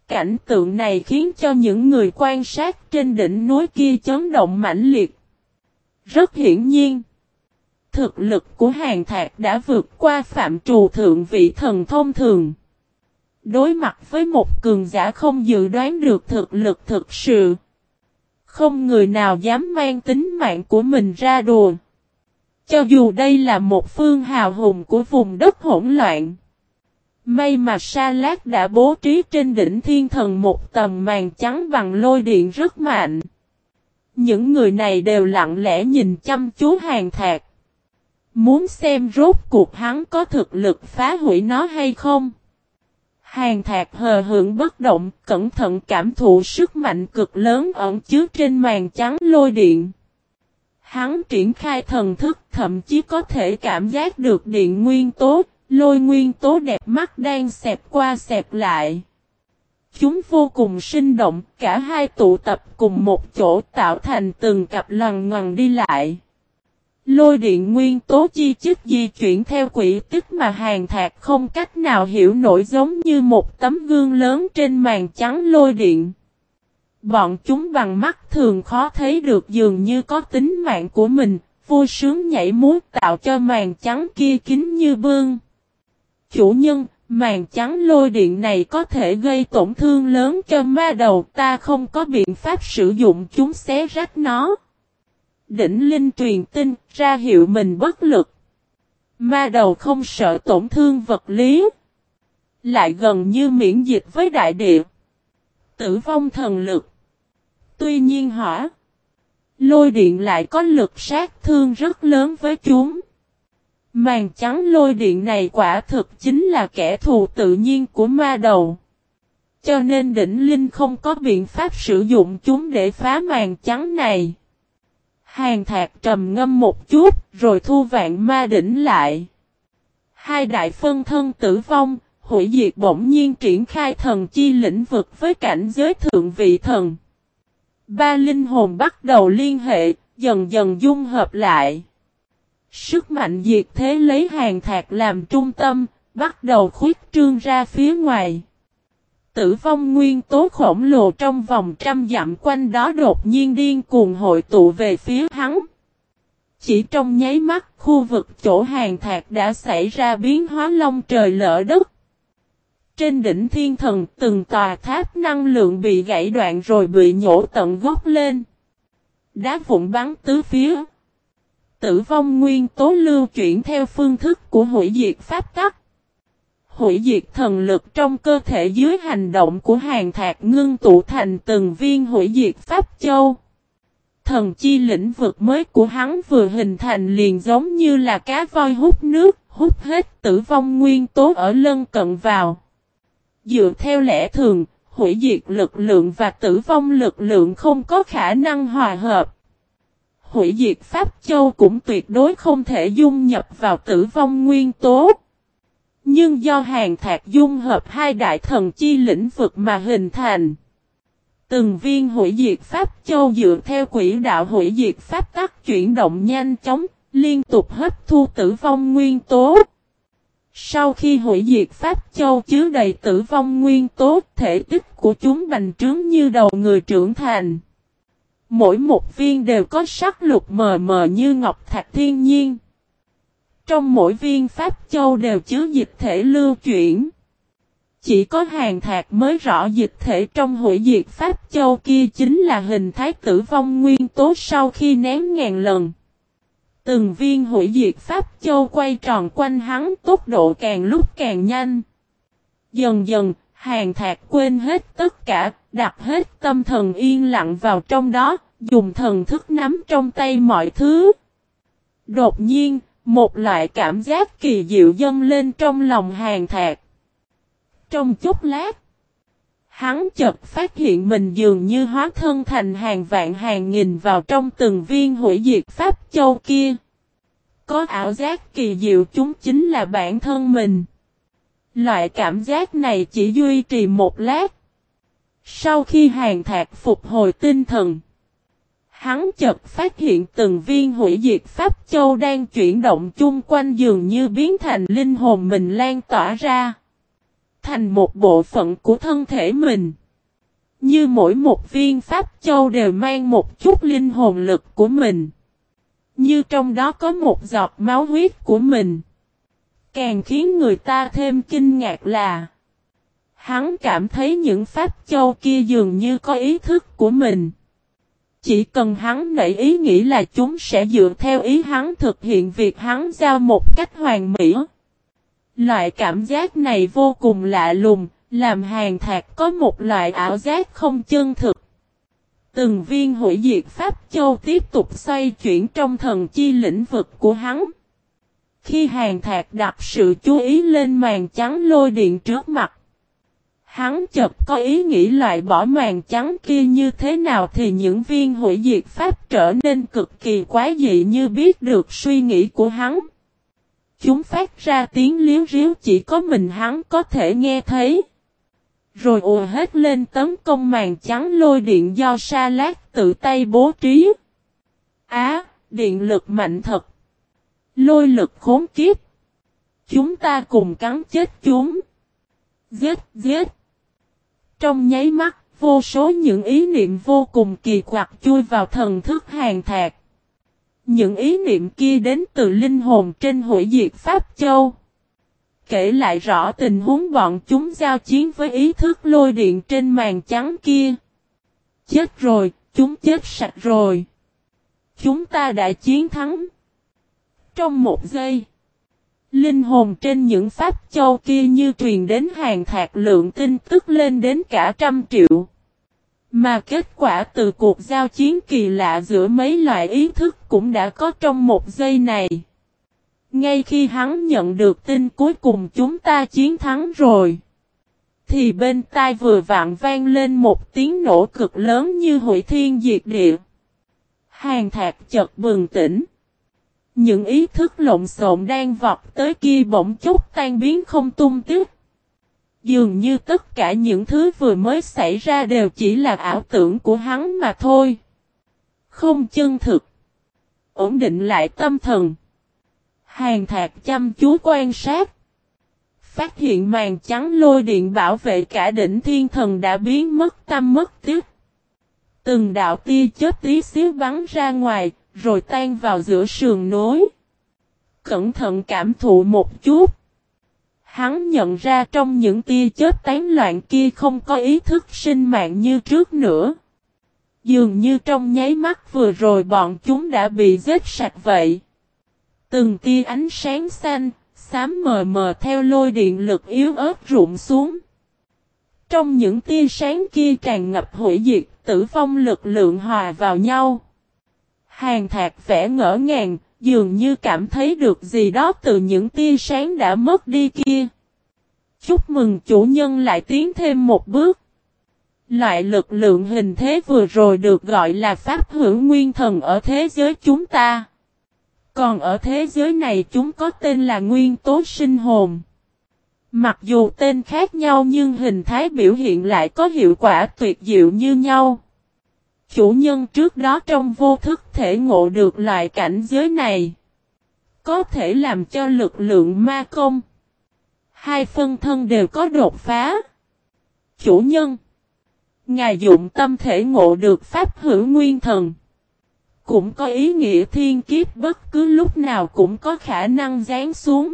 Cảnh tượng này khiến cho những người quan sát trên đỉnh núi kia chấn động mãnh liệt. Rất hiển nhiên, thực lực của Hàn Thạc đã vượt qua phạm trù thượng vị thần thông thường. Đối mặt với một cường giả không dự đoán được thực lực thực sự, không người nào dám mang tính mạng của mình ra đùa. Cho dù đây là một phương hào hùng của vùng đất hỗn loạn. May mà Sa Lát đã bố trí trên đỉnh thiên thần một tầng màn trắng bằng lôi điện rất mạnh. Những người này đều lặng lẽ nhìn chăm chú Hàn Thạc. Muốn xem rốt cuộc hắn có thực lực phá hủy nó hay không. Hàn Thạc hờ hững bất động, cẩn thận cảm thụ sức mạnh cực lớn ẩn chứa trên màn trắng lôi điện. Hắn triển khai thần thức, thậm chí có thể cảm giác được điện nguyên tố, lôi nguyên tố đẹp mắt đang xẹp qua xẹp lại. Chúng vô cùng sinh động, cả hai tụ tập cùng một chỗ tạo thành từng cặp lằn ngoằn đi lại. Lôi điện nguyên tố chi chít di chuyển theo quỹ tích mà Hàn Thạc không cách nào hiểu nổi, giống như một tấm gương lớn trên màn trắng lôi điện. Bọn chúng bằng mắt thường khó thấy được dường như có tính mạng của mình, vui sướng nhảy múa tạo cho màn trắng kia kín như bương. Chủ nhân, màn trắng lôi điện này có thể gây tổn thương lớn cho ma đầu, ta không có biện pháp sử dụng chúng xé rách nó. Đỉnh Linh truyền tin, ra hiệu mình bất lực. Ma đầu không sợ tổn thương vật lý, lại gần như miễn dịch với đại địa. Tử vong thần lực. Tuy nhiên hỏa, lôi điện lại có lực sát thương rất lớn với chúng. Màn trắng lôi điện này quả thực chính là kẻ thù tự nhiên của ma đầu. Cho nên đỉnh Linh không có biện pháp sử dụng chúng để phá màn trắng này. Hàn Thạc trầm ngâm một chút, rồi thu vạn ma đỉnh lại. Hai đại phân thân tử vong, hủy diệt bỗng nhiên triển khai thần chi lĩnh vực với cảnh giới thượng vị thần. Ba linh hồn bắt đầu liên hệ, dần dần dung hợp lại. Sức mạnh diệt thế lấy Hàn Thạc làm trung tâm, bắt đầu khuyết trương ra phía ngoài. Tử vong nguyên tố khổng lồ trong vòng 100 dặm quanh đó đột nhiên điên cuồng hội tụ về phía hắn. Chỉ trong nháy mắt, khu vực chỗ Hàn Thạc đã xảy ra biến hóa long trời lỡ đất. Trên đỉnh thiên thần, từng tòa tháp năng lượng bị gãy đoạn rồi bị nhổ tận gốc lên. Đá vụn bắn tứ phía. Tử vong nguyên tố lưu chuyển theo phương thức của hủy diệt pháp tắc. Hủy diệt thần lực trong cơ thể dưới hành động của Hàn Thạc ngưng tụ thành từng viên hủy diệt pháp châu. Thần chi lĩnh vực mới của hắn vừa hình thành liền giống như là cá voi hút nước, hút hết tử vong nguyên tố ở lân cận vào. Dựa theo lẽ thường, hủy diệt lực lượng và tử vong lực lượng không có khả năng hòa hợp. Hủy diệt pháp châu cũng tuyệt đối không thể dung nhập vào tử vong nguyên tố. Nhưng do Hàn Thạc dung hợp hai đại thần chi lĩnh vực mà hình thành. Từng viên hủy diệt pháp châu dựa theo quỹ đạo hủy diệt pháp tắc chuyển động nhanh chóng, liên tục hấp thu tử vong nguyên tố. Sau khi hủy diệt pháp châu chứa đầy tử vong nguyên tố, thể tích của chúng bành trướng như đầu người trưởng thành. Mỗi một viên đều có sắc lục mờ mờ như ngọc thạch thiên nhiên. Trong mỗi viên pháp châu đều chứa dịch thể lưu chuyển. Chỉ có Hàn Thạc mới rõ dịch thể trong hủy diệt pháp châu kia chính là hình thái tử vong nguyên tố sau khi ném ngàn lần. Từng viên hủy diệt pháp châu quay tròn quanh hắn, tốc độ càng lúc càng nhanh. Dần dần, Hàn Thạc quên hết tất cả, đặt hết tâm thần yên lặng vào trong đó, dùng thần thức nắm trong tay mọi thứ. Đột nhiên, một loại cảm giác kỳ diệu dâng lên trong lòng Hàn Thạc. Trong chốc lát, hắn chợt phát hiện mình dường như hóa thân thành hàng vạn hàng nghìn vào trong từng viên hủy diệt pháp châu kia. Có ảo giác kỳ diệu chúng chính là bản thân mình. Loại cảm giác này chỉ duy trì một lát. Sau khi Hàn Thạc phục hồi tinh thần, hắn chợt phát hiện từng viên hủy diệt pháp châu đang chuyển động chung quanh dường như biến thành linh hồn mình lan tỏa ra. Thành một bộ phận của thân thể mình. Như mỗi một viên pháp châu đều mang một chút linh hồn lực của mình. Như trong đó có một giọt máu huyết của mình. Càng khiến người ta thêm kinh ngạc là hắn cảm thấy những pháp châu kia dường như có ý thức của mình. Chỉ cần hắn nảy ý nghĩ là chúng sẽ dựa theo ý hắn thực hiện việc hắn giao một cách hoàn mỹ. Loại cảm giác này vô cùng lạ lùng, làm Hàn Thạc có một loại ảo giác không chân thực. Từng viên hủy diệt pháp châu tiếp tục xoay chuyển trong thần chi lĩnh vực của hắn. Khi Hàn Thạc đặt sự chú ý lên màn trắng lôi điện trước mặt, hắn chợt có ý nghĩ loại bỏ màn trắng kia như thế nào thì những viên hủy diệt pháp trở nên cực kỳ quái dị như biết được suy nghĩ của hắn. Chúng phát ra tiếng líu ríu chỉ có mình hắn có thể nghe thấy. Rồi ùa hết lên tấn công màn trắng lôi điện do Sa Lát tự tay bố trí. Điện lực mạnh thật. Lôi lực khốn kiếp. Chúng ta cùng cắn chết chúng. Giết. Trong nháy mắt, vô số những ý niệm vô cùng kỳ quặc chui vào thần thức Hàn Thạc. Những ý niệm kia đến từ linh hồn trên hủy diệt Pháp Châu. Kể lại rõ tình huống bọn chúng giao chiến với ý thức lôi điện trên màn trắng kia. Chết rồi, chúng chết sạch rồi. Chúng ta đã chiến thắng. Trong một giây, linh hồn trên những pháp châu kia như truyền đến Hàn Thạc lượng tin tức lên đến cả 100 triệu. Mà kết quả từ cuộc giao chiến kỳ lạ giữa mấy loại ý thức cũng đã có trong một giây này. Ngay khi hắn nhận được tin cuối cùng chúng ta chiến thắng rồi, thì bên tai vừa vặn vang lên một tiếng nổ cực lớn như hủy thiên diệt địa. Hàn Thạc chợt bừng tỉnh. Những ý thức lộn xộn đang vọt tới kia bỗng chốc tan biến không tung tích. Dường như tất cả những thứ vừa mới xảy ra đều chỉ là ảo tưởng của hắn mà thôi. Không chân thực. Ổn định lại tâm thần. Hàn Thạc chăm chú quan sát. Phát hiện màn trắng lôi điện bảo vệ cả đỉnh thiên thần đã biến mất tăm mất tích. Từng đạo tia chớp tí xíu bắn ra ngoài, rồi tan vào giữa sườn núi. Cẩn thận cảm thụ một chút. Hắn nhận ra trong những tia chớp tán loạn kia không có ý thức sinh mạng như trước nữa. Dường như trong nháy mắt vừa rồi bọn chúng đã bị giết sạch vậy. Từng tia ánh sáng xanh, xám mờ mờ theo lôi điện lực yếu ớt rụng xuống. Trong những tia sáng kia tràn ngập hủy diệt, tử vong lực lượng hòa vào nhau. Hàn Thạc vẻ ngỡ ngàng, dường như cảm thấy được gì đó từ những tia sáng đã mất đi kia. Chúc mừng chủ nhân lại tiến thêm một bước. Loại lực lượng hình thế vừa rồi được gọi là pháp hữu nguyên thần ở thế giới chúng ta. Còn ở thế giới này chúng có tên là nguyên tố sinh hồn. Mặc dù tên khác nhau nhưng hình thái biểu hiện lại có hiệu quả tuyệt diệu như nhau. Chủ nhân trước đó trong vô thức thể ngộ được loại cảnh giới này. Có thể làm cho lực lượng ma công. Hai phân thân đều có đột phá. Chủ nhân. Ngài dụng tâm thể ngộ được pháp hữu nguyên thần. Cũng có ý nghĩa thiên kiếp bất cứ lúc nào cũng có khả năng giáng xuống.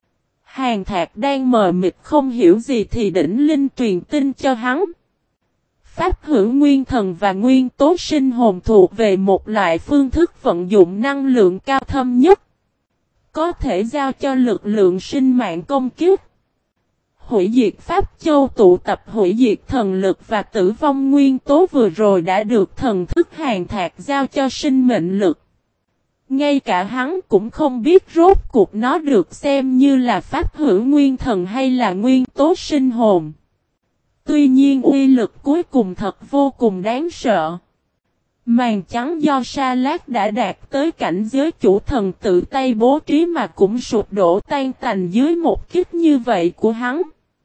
Hàn Thạc đang mờ mịt không hiểu gì thì đỉnh linh truyền tin cho hắn. Pháp hữu nguyên thần và nguyên tố sinh hồn thuộc về một loại phương thức vận dụng năng lượng cao thâm nhất. Có thể giao cho lực lượng sinh mạng công kiếp. Hủy diệt Pháp Châu tụ tập hủy diệt thần lực và tử vong nguyên tố vừa rồi đã được thần thức Hàn Thạc giao cho sinh mệnh lực. Ngay cả hắn cũng không biết rốt cuộc nó được xem như là pháp hữu nguyên thần hay là nguyên tố sinh hồn. Tuy nhiên uy lực cuối cùng thật vô cùng đáng sợ. Màn trắng do Sa Lát đã đạt tới cảnh giới chủ thần tự tay bố trí mà cũng sụp đổ tan tành dưới một kích như vậy của hắn.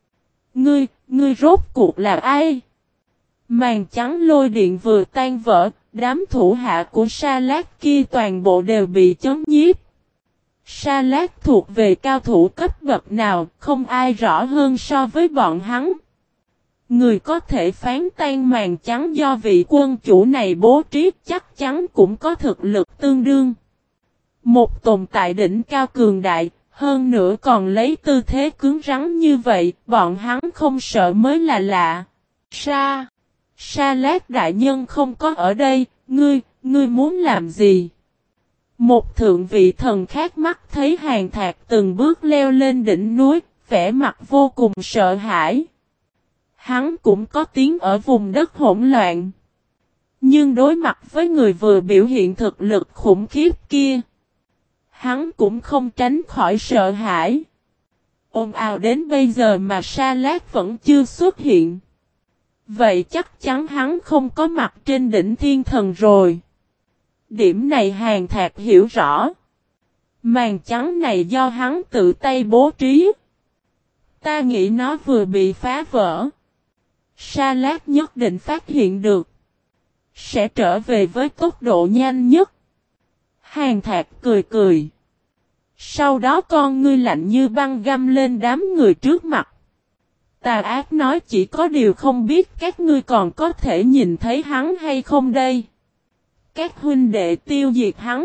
Ngươi rốt cuộc là ai? Màn trắng lôi điện vừa tan vỡ, đám thủ hạ của Sa Lát kia toàn bộ đều bị chấn nhiếp. Sa Lát thuộc về cao thủ cấp bậc nào, không ai rõ hơn so với bọn hắn. Người có thể phán tan màn trắng do vị quân chủ này bố trí chắc chắn cũng có thực lực tương đương. Một tồn tại đỉnh cao cường đại, hơn nữa còn lấy tư thế cứng rắn như vậy, bọn hắn không sợ mới là lạ. Sa Lát đại nhân không có ở đây, ngươi muốn làm gì? Một thượng vị thần khác mắt thấy Hàn Thạc từng bước leo lên đỉnh núi, vẻ mặt vô cùng sợ hãi. Hắn cũng có tiếng ở vùng đất hỗn loạn. Nhưng đối mặt với người vừa biểu hiện thực lực khủng khiếp kia, hắn cũng không tránh khỏi sợ hãi. Ồn ào đến bây giờ mà Sa Lát vẫn chưa xuất hiện. Vậy chắc chắn hắn không có mặt trên đỉnh thiên thần rồi. Điểm này Hàn Thạc hiểu rõ. Màn trắng này do hắn tự tay bố trí. Ta nghĩ nó vừa bị phá vỡ. Sa Lát nhất định phát hiện được. Sẽ trở về với tốc độ nhanh nhất. Hàn Thạc cười cười. Sau đó con ngươi lạnh như băng găm lên đám người trước mặt. Tà ác nói chỉ có điều không biết các ngươi còn có thể nhìn thấy hắn hay không đây. Các huynh đệ tiêu diệt hắn.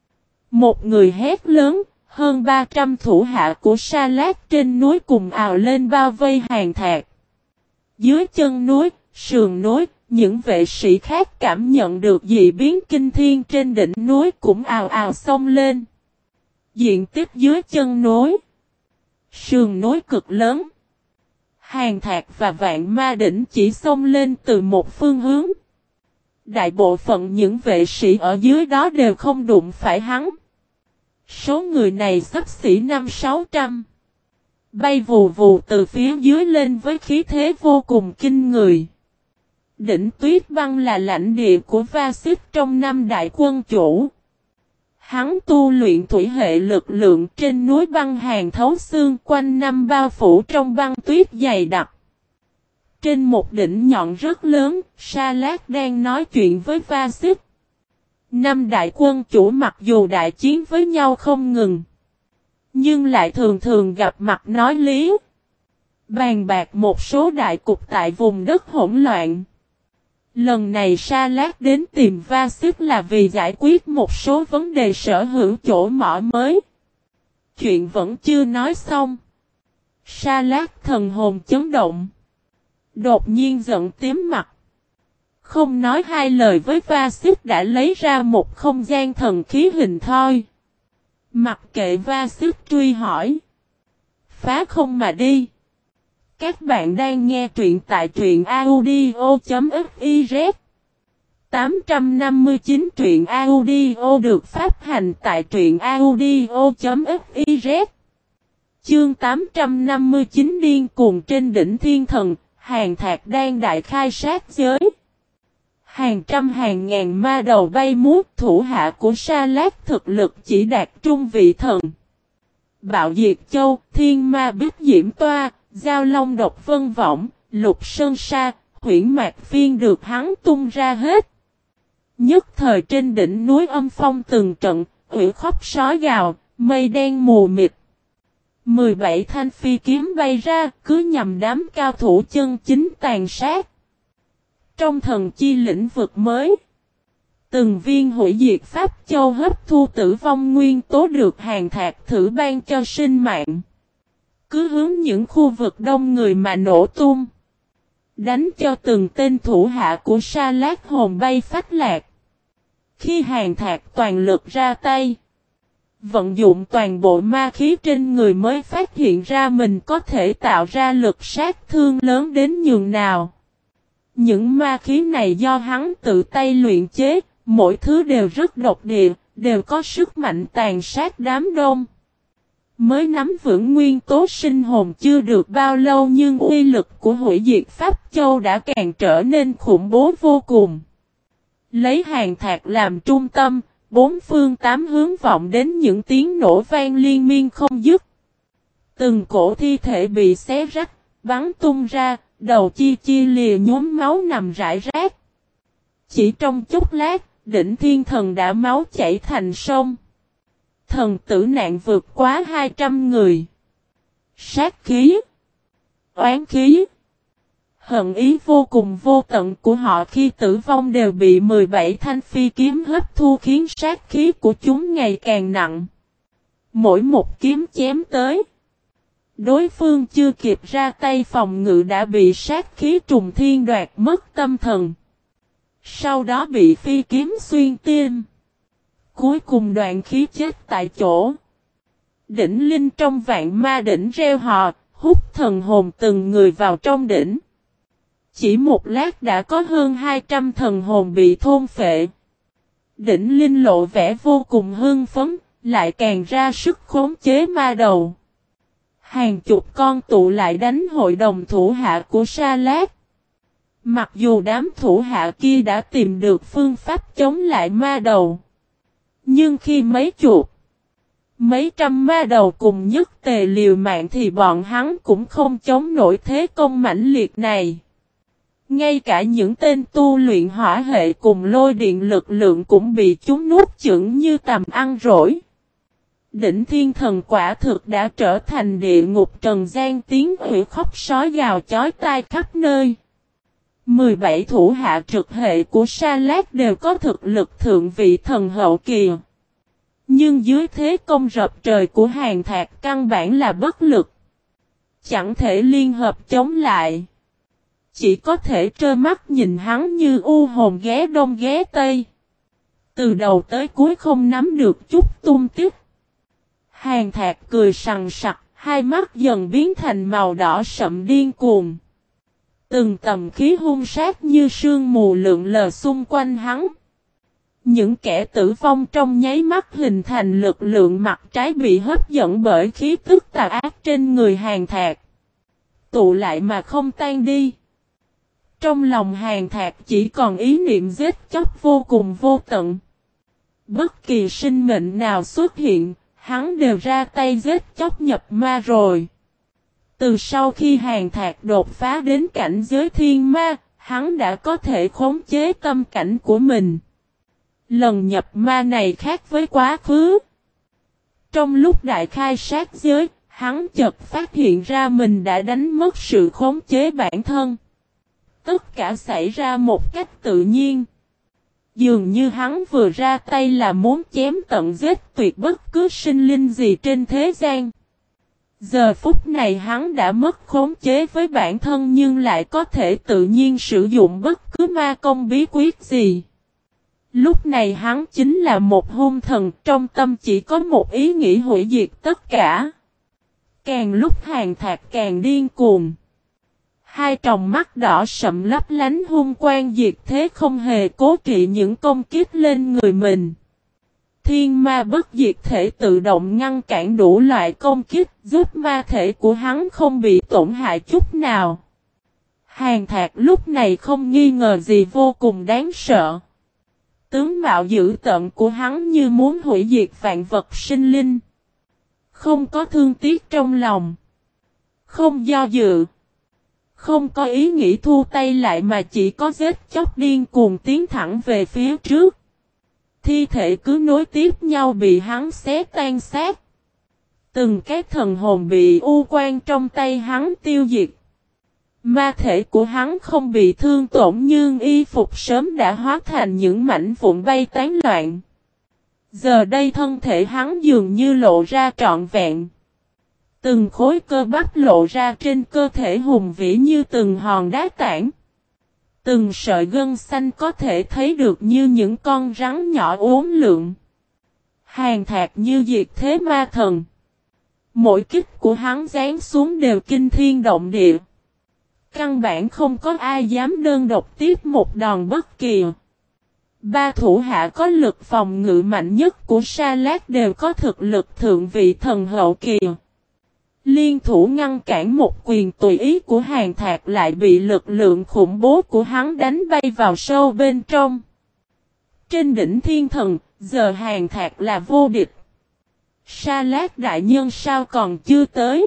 Một người hét lớn, hơn 300 thủ hạ của Sa Lát trên núi cùng ào lên bao vây Hàn Thạc. Dưới chân núi, sườn núi, những vệ sĩ khác cảm nhận được dị biến kinh thiên trên đỉnh núi cũng ào ào xông lên. Diện tích dưới chân núi, sườn núi cực lớn. Hàn Thạc và Vạn Ma Đỉnh chỉ xông lên từ một phương hướng. Đại bộ phận những vệ sĩ ở dưới đó đều không đụng phải hắn. Số người này xấp xỉ 500-600. Bay vù vù từ phía dưới lên với khí thế vô cùng kinh người. Đỉnh Tuyết Băng là lãnh địa của Va-xích trong năm đại quân chủ. Hắn tu luyện thủy hệ lực lượng trên núi băng hàn thấu xương quanh năm bao phủ trong băng tuyết dày đặc. Trên một đỉnh nhọn rất lớn, Sa Lát đang nói chuyện với Va-xích. Năm đại quân chủ mặc dù đại chiến với nhau không ngừng, nhưng lại thường thường gặp mặt nói lý. Bàn bạc một số đại cục tại vùng đất hỗn loạn. Lần này Sa Lát đến tìm Va-xích là vì giải quyết một số vấn đề sở hữu chỗ mỏ mới. Chuyện vẫn chưa nói xong. Sa Lát thần hồn chấn động. Đột nhiên giận tím mặt. Không nói hai lời với Va-xích đã lấy ra một không gian thần khí hình thoi. Mặc kệ Va-xích truy hỏi. Phá không mà đi. Các bạn đang nghe truyện tại truyện audio.fiz 859 truyện audio được phát hành tại truyện audio.fiz Chương 859 điên cuồng trên đỉnh thiên thần, Hàn Thạc đang đại khai sát giới. Hàng trăm hàng ngàn ma đầu bay múa thủ hạ của Sa Lát thực lực chỉ đạt trung vị thần. Bạo Diệt Châu, Thiên Ma Bích Diễm Toa, Giao Long Độc Vân Võng, Lục Sơn Sa, Huyễn Mạc Phiên được hắn tung ra hết. Nhất thời trên đỉnh núi âm phong từng trận, ủy khóc sói gào, mây đen mù mịt. 17 thanh phi kiếm bay ra, cứ nhằm đám cao thủ chân chính tàn sát. Trong thần chi lĩnh vực mới, từng viên hủy diệt pháp châu hấp thu tử vong nguyên tố được Hàn Thạc thử ban cho sinh mạng. Cứ hướng những khu vực đông người mà nổ tung. Đánh cho từng tên thủ hạ của Sa Lát hồn bay phách lạc. Khi Hàn Thạc toàn lực ra tay, vận dụng toàn bộ ma khí trên người mới phát hiện ra mình có thể tạo ra lực sát thương lớn đến nhường nào. Những ma khí này do hắn tự tay luyện chế, mỗi thứ đều rất độc địa, đều có sức mạnh tàn sát đám đông. Mới nắm vững nguyên tố sinh hồn chưa được bao lâu nhưng uy lực của hủy diệt Pháp Châu đã càng trở nên khủng bố vô cùng. Lấy Hàn Thạc làm trung tâm, bốn phương tám hướng vọng đến những tiếng nổ vang liên miên không dứt. Từng cổ thi thể bị xé rách, bắn tung ra, đầu chia lìa nhuốm máu nằm rải rác. Chỉ trong chốc lát, đỉnh thiên thần đã máu chảy thành sông. Thần tử nạn vượt quá 200 người. Sát khí, oán khí, hận ý vô cùng vô tận của họ khi tử vong đều bị 17 thanh phi kiếm hấp thu khiến sát khí của chúng ngày càng nặng. Mỗi một kiếm chém tới, đối phương chưa kịp ra tay phòng ngự đã bị sát khí trùng thiên đoạt mất tâm thần. Sau đó bị phi kiếm xuyên tim. Cuối cùng đoạn khí chết tại chỗ. Đỉnh linh trong vạn ma đỉnh reo hò, hút thần hồn từng người vào trong đỉnh. Chỉ một lát đã có hơn 200 thần hồn bị thôn phệ. Đỉnh linh lộ vẻ vô cùng hưng phấn, lại càng ra sức khống chế ma đầu. Hàng chục con tụ lại đánh hội đồng thủ hạ của Sa Lát. Mặc dù đám thủ hạ kia đã tìm được phương pháp chống lại ma đầu. Nhưng khi mấy chục, mấy trăm ma đầu cùng nhất tề liều mạng thì bọn hắn cũng không chống nổi thế công mãnh liệt này. Ngay cả những tên tu luyện hỏa hệ cùng lôi điện lực lượng cũng bị chúng nuốt chửng như tầm ăn rỗi. Đỉnh thiên thần quả thực đã trở thành địa ngục trần gian, tiếng hủy khóc sói gào chói tai khắp nơi. 17 thủ hạ trực hệ của Sa Lát đều có thực lực thượng vị thần hậu kỳ. Nhưng dưới thế công rập trời của Hàn Thạc căn bản là bất lực. Chẳng thể liên hợp chống lại. Chỉ có thể trơ mắt nhìn hắn như u hồn ghé đông ghé tây. Từ đầu tới cuối không nắm được chút tung tích. Hàn Thạc cười sằng sặc, hai mắt dần biến thành màu đỏ sậm điên cuồng. Từng tầm khí hung sát như sương mù lượn lờ xung quanh hắn. Những kẻ tử vong trong nháy mắt hình thành lực lượng mặt trái bị hấp dẫn bởi khí tức tà ác trên người Hàn Thạc. Tụ lại mà không tan đi. Trong lòng Hàn Thạc chỉ còn ý niệm giết chóc vô cùng vô tận. Bất kỳ sinh mệnh nào xuất hiện, hắn đều ra tay giết chóc nhập ma rồi. Từ sau khi Hàn Thạc đột phá đến cảnh giới thiên ma, hắn đã có thể khống chế tâm cảnh của mình. Lần nhập ma này khác với quá khứ. Trong lúc đại khai sát giới, hắn chợt phát hiện ra mình đã đánh mất sự khống chế bản thân. Tất cả xảy ra một cách tự nhiên. Dường như hắn vừa ra tay là muốn chém tận giết tuyệt bất cứ sinh linh gì trên thế gian. Giờ phút này hắn đã mất khống chế với bản thân nhưng lại có thể tự nhiên sử dụng bất cứ ma công bí quyết gì. Lúc này hắn chính là một hung thần, trong tâm chỉ có một ý nghĩ hủy diệt tất cả. Càng lúc Hàn Thạc càng điên cuồng. Hai tròng mắt đỏ sậm lấp lánh hung quang diệt thế không hề cố kỵ những công kích lên người mình. Thiên ma bất diệt thể tự động ngăn cản đủ loại công kích, giúp ma thể của hắn không bị tổn hại chút nào. Hàn Thạc lúc này không nghi ngờ gì vô cùng đáng sợ. Tướng mạo dữ tợn của hắn như muốn hủy diệt vạn vật sinh linh. Không có thương tiếc trong lòng. Không do dự. Không có ý nghĩ thu tay lại mà chỉ có giết chóc điên cuồng tiến thẳng về phía trước. Thi thể cứ nối tiếp nhau bị hắn xé tan xác. Từng cái thần hồn bị u quan trong tay hắn tiêu diệt. Ma thể của hắn không bị thương tổn nhưng y phục sớm đã hóa thành những mảnh vụn bay tán loạn. Giờ đây thân thể hắn dường như lộ ra trọn vẹn. Từng khối cơ bắp lộ ra trên cơ thể hùng vĩ như từng hòn đá tảng. Từng sợi gân xanh có thể thấy được như những con rắn nhỏ uốn lượn. Hàn Thạc như diệt thế ma thần. Mỗi kích của hắn giáng xuống đều kinh thiên động địa. Căn bản không có ai dám đơn độc tiếp một đòn bất kỳ. Ba thủ hạ có lực phòng ngự mạnh nhất của Sa Lát đều có thực lực thượng vị thần hậu kỳ. Liên thủ ngăn cản một quyền tùy ý của Hàn Thạc lại bị lực lượng khủng bố của hắn đánh bay vào sâu bên trong. Trên đỉnh thiên thần, giờ Hàn Thạc là vô địch. Sa Lát đại nhân sao còn chưa tới?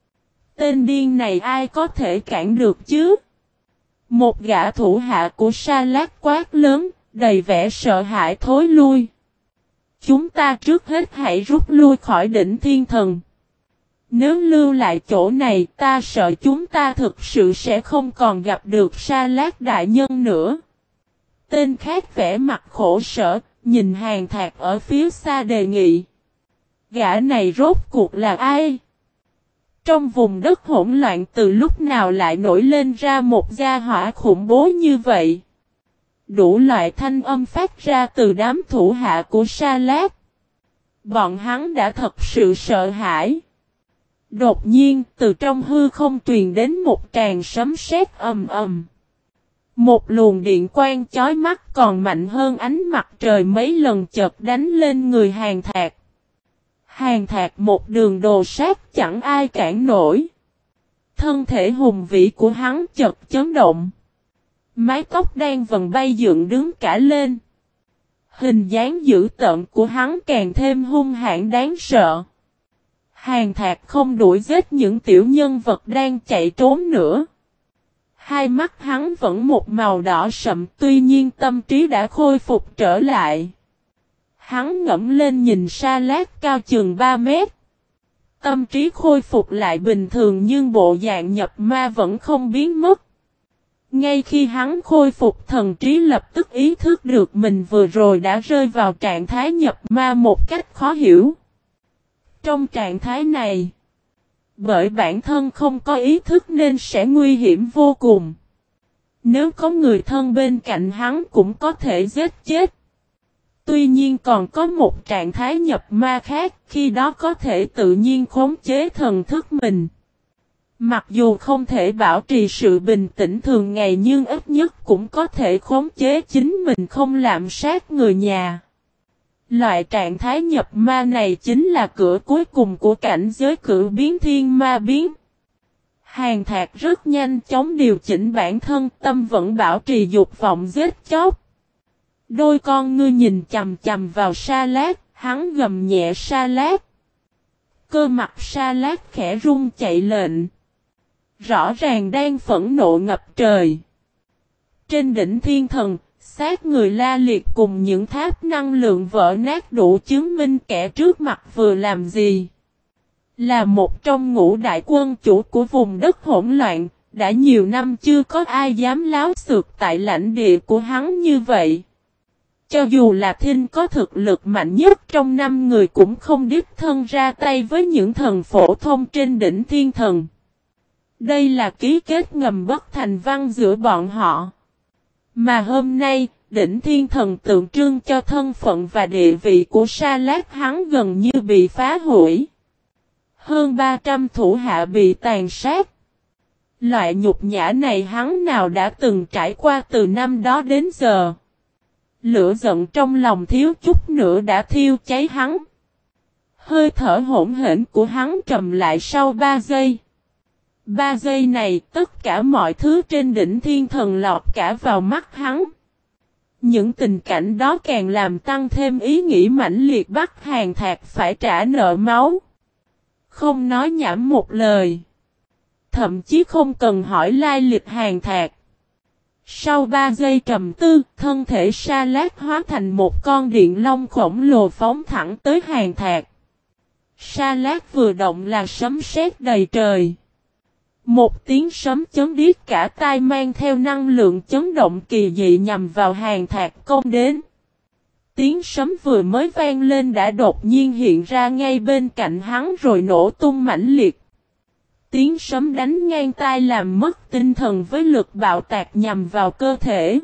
Tên điên này ai có thể cản được chứ? Một gã thủ hạ của Sa Lát quát lớn, đầy vẻ sợ hãi thối lui. Chúng ta trước hết hãy rút lui khỏi đỉnh thiên thần. Nếu lưu lại chỗ này ta sợ chúng ta thực sự sẽ không còn gặp được Sa Lát đại nhân nữa. Tên khác vẻ mặt khổ sở, nhìn Hàn Thạc ở phía xa đề nghị. Gã này rốt cuộc là ai? Trong vùng đất hỗn loạn từ lúc nào lại nổi lên ra một gia hỏa khủng bố như vậy? Đủ loại thanh âm phát ra từ đám thủ hạ của Sa Lát. Bọn hắn đã thật sự sợ hãi. Đột nhiên, từ trong hư không truyền đến một tràng sấm sét ầm ầm. Một luồng điện quang chói mắt còn mạnh hơn ánh mặt trời mấy lần chợt đánh lên người Hàn Thạc. Hàn Thạc một đường đồ sát chẳng ai cản nổi. Thân thể hùng vĩ của hắn chợt chấn động. Mái tóc đen vần bay dựng đứng cả lên. Hình dáng dữ tợn của hắn càng thêm hung hãn đáng sợ. Hàn Thạc không đuổi giết những tiểu nhân vật đang chạy trốn nữa. Hai mắt hắn vẫn một màu đỏ sậm, tuy nhiên tâm trí đã khôi phục trở lại. Hắn ngẩng lên nhìn Sa Lát cao chừng 3 mét. Tâm trí khôi phục lại bình thường nhưng bộ dạng nhập ma vẫn không biến mất. Ngay khi hắn khôi phục thần trí lập tức ý thức được mình vừa rồi đã rơi vào trạng thái nhập ma một cách khó hiểu. Trong trạng thái này, bởi bản thân không có ý thức nên sẽ nguy hiểm vô cùng. Nếu có người thân bên cạnh hắn cũng có thể giết chết. Tuy nhiên còn có một trạng thái nhập ma khác, khi đó có thể tự nhiên khống chế thần thức mình. Mặc dù không thể bảo trì sự bình tĩnh thường ngày nhưng ít nhất cũng có thể khống chế chính mình không lạm sát người nhà. Loại trạng thái nhập ma này chính là cửa cuối cùng của cảnh giới cửu biến thiên ma biến. Hàn Thạc rất nhanh chóng điều chỉnh bản thân, tâm vẫn bảo trì dục vọng giết chóc. Đôi con ngươi nhìn chằm chằm vào Sa Lát, hắn gầm nhẹ Sa Lát. Cơ mặt Sa Lát khẽ run chạy lệnh. Rõ ràng đang phẫn nộ ngập trời. Trên đỉnh thiên thần, xác người la liệt cùng những tháp năng lượng vỡ nát đủ chứng minh kẻ trước mặt vừa làm gì. Là một trong ngũ đại quân chủ của vùng đất hỗn loạn, đã nhiều năm chưa có ai dám láo xược tại lãnh địa của hắn như vậy. Cho dù là Thinh có thực lực mạnh nhất trong 5 người cũng không đích thân ra tay với những thần phổ thông trên đỉnh thiên thần. Đây là ký kết ngầm bất thành văn giữa bọn họ. Mà hôm nay, đỉnh thiên thần tượng trưng cho thân phận và địa vị của Sa Lát hắn gần như bị phá hủy. Hơn 300 thủ hạ bị tàn sát. Loại nhục nhã này hắn nào đã từng trải qua từ năm đó đến giờ. Lửa giận trong lòng thiếu chút nữa đã thiêu cháy hắn. Hơi thở hỗn hển của hắn trầm lại sau 3 giây. 3 giây này tất cả mọi thứ trên đỉnh thiên thần lọt cả vào mắt hắn. Những tình cảnh đó càng làm tăng thêm ý nghĩ mãnh liệt bắt Hàn Thạc phải trả nợ máu. Không nói nhảm một lời. Thậm chí không cần hỏi lai lịch Hàn Thạc. Sau 3 giây trầm tư, thân thể Sa Lát hóa thành một con điện long khổng lồ phóng thẳng tới Hàn Thạc. Sa Lát vừa động là sấm sét đầy trời. Một tiếng sấm chấn điếc cả tai mang theo năng lượng chấn động kỳ dị nhằm vào Hàn Thạc công đến. Tiếng sấm vừa mới vang lên đã đột nhiên hiện ra ngay bên cạnh hắn rồi nổ tung mãnh liệt. Tiếng sấm đánh ngang tai làm mất tinh thần với lực bạo tạc nhằm vào cơ thể.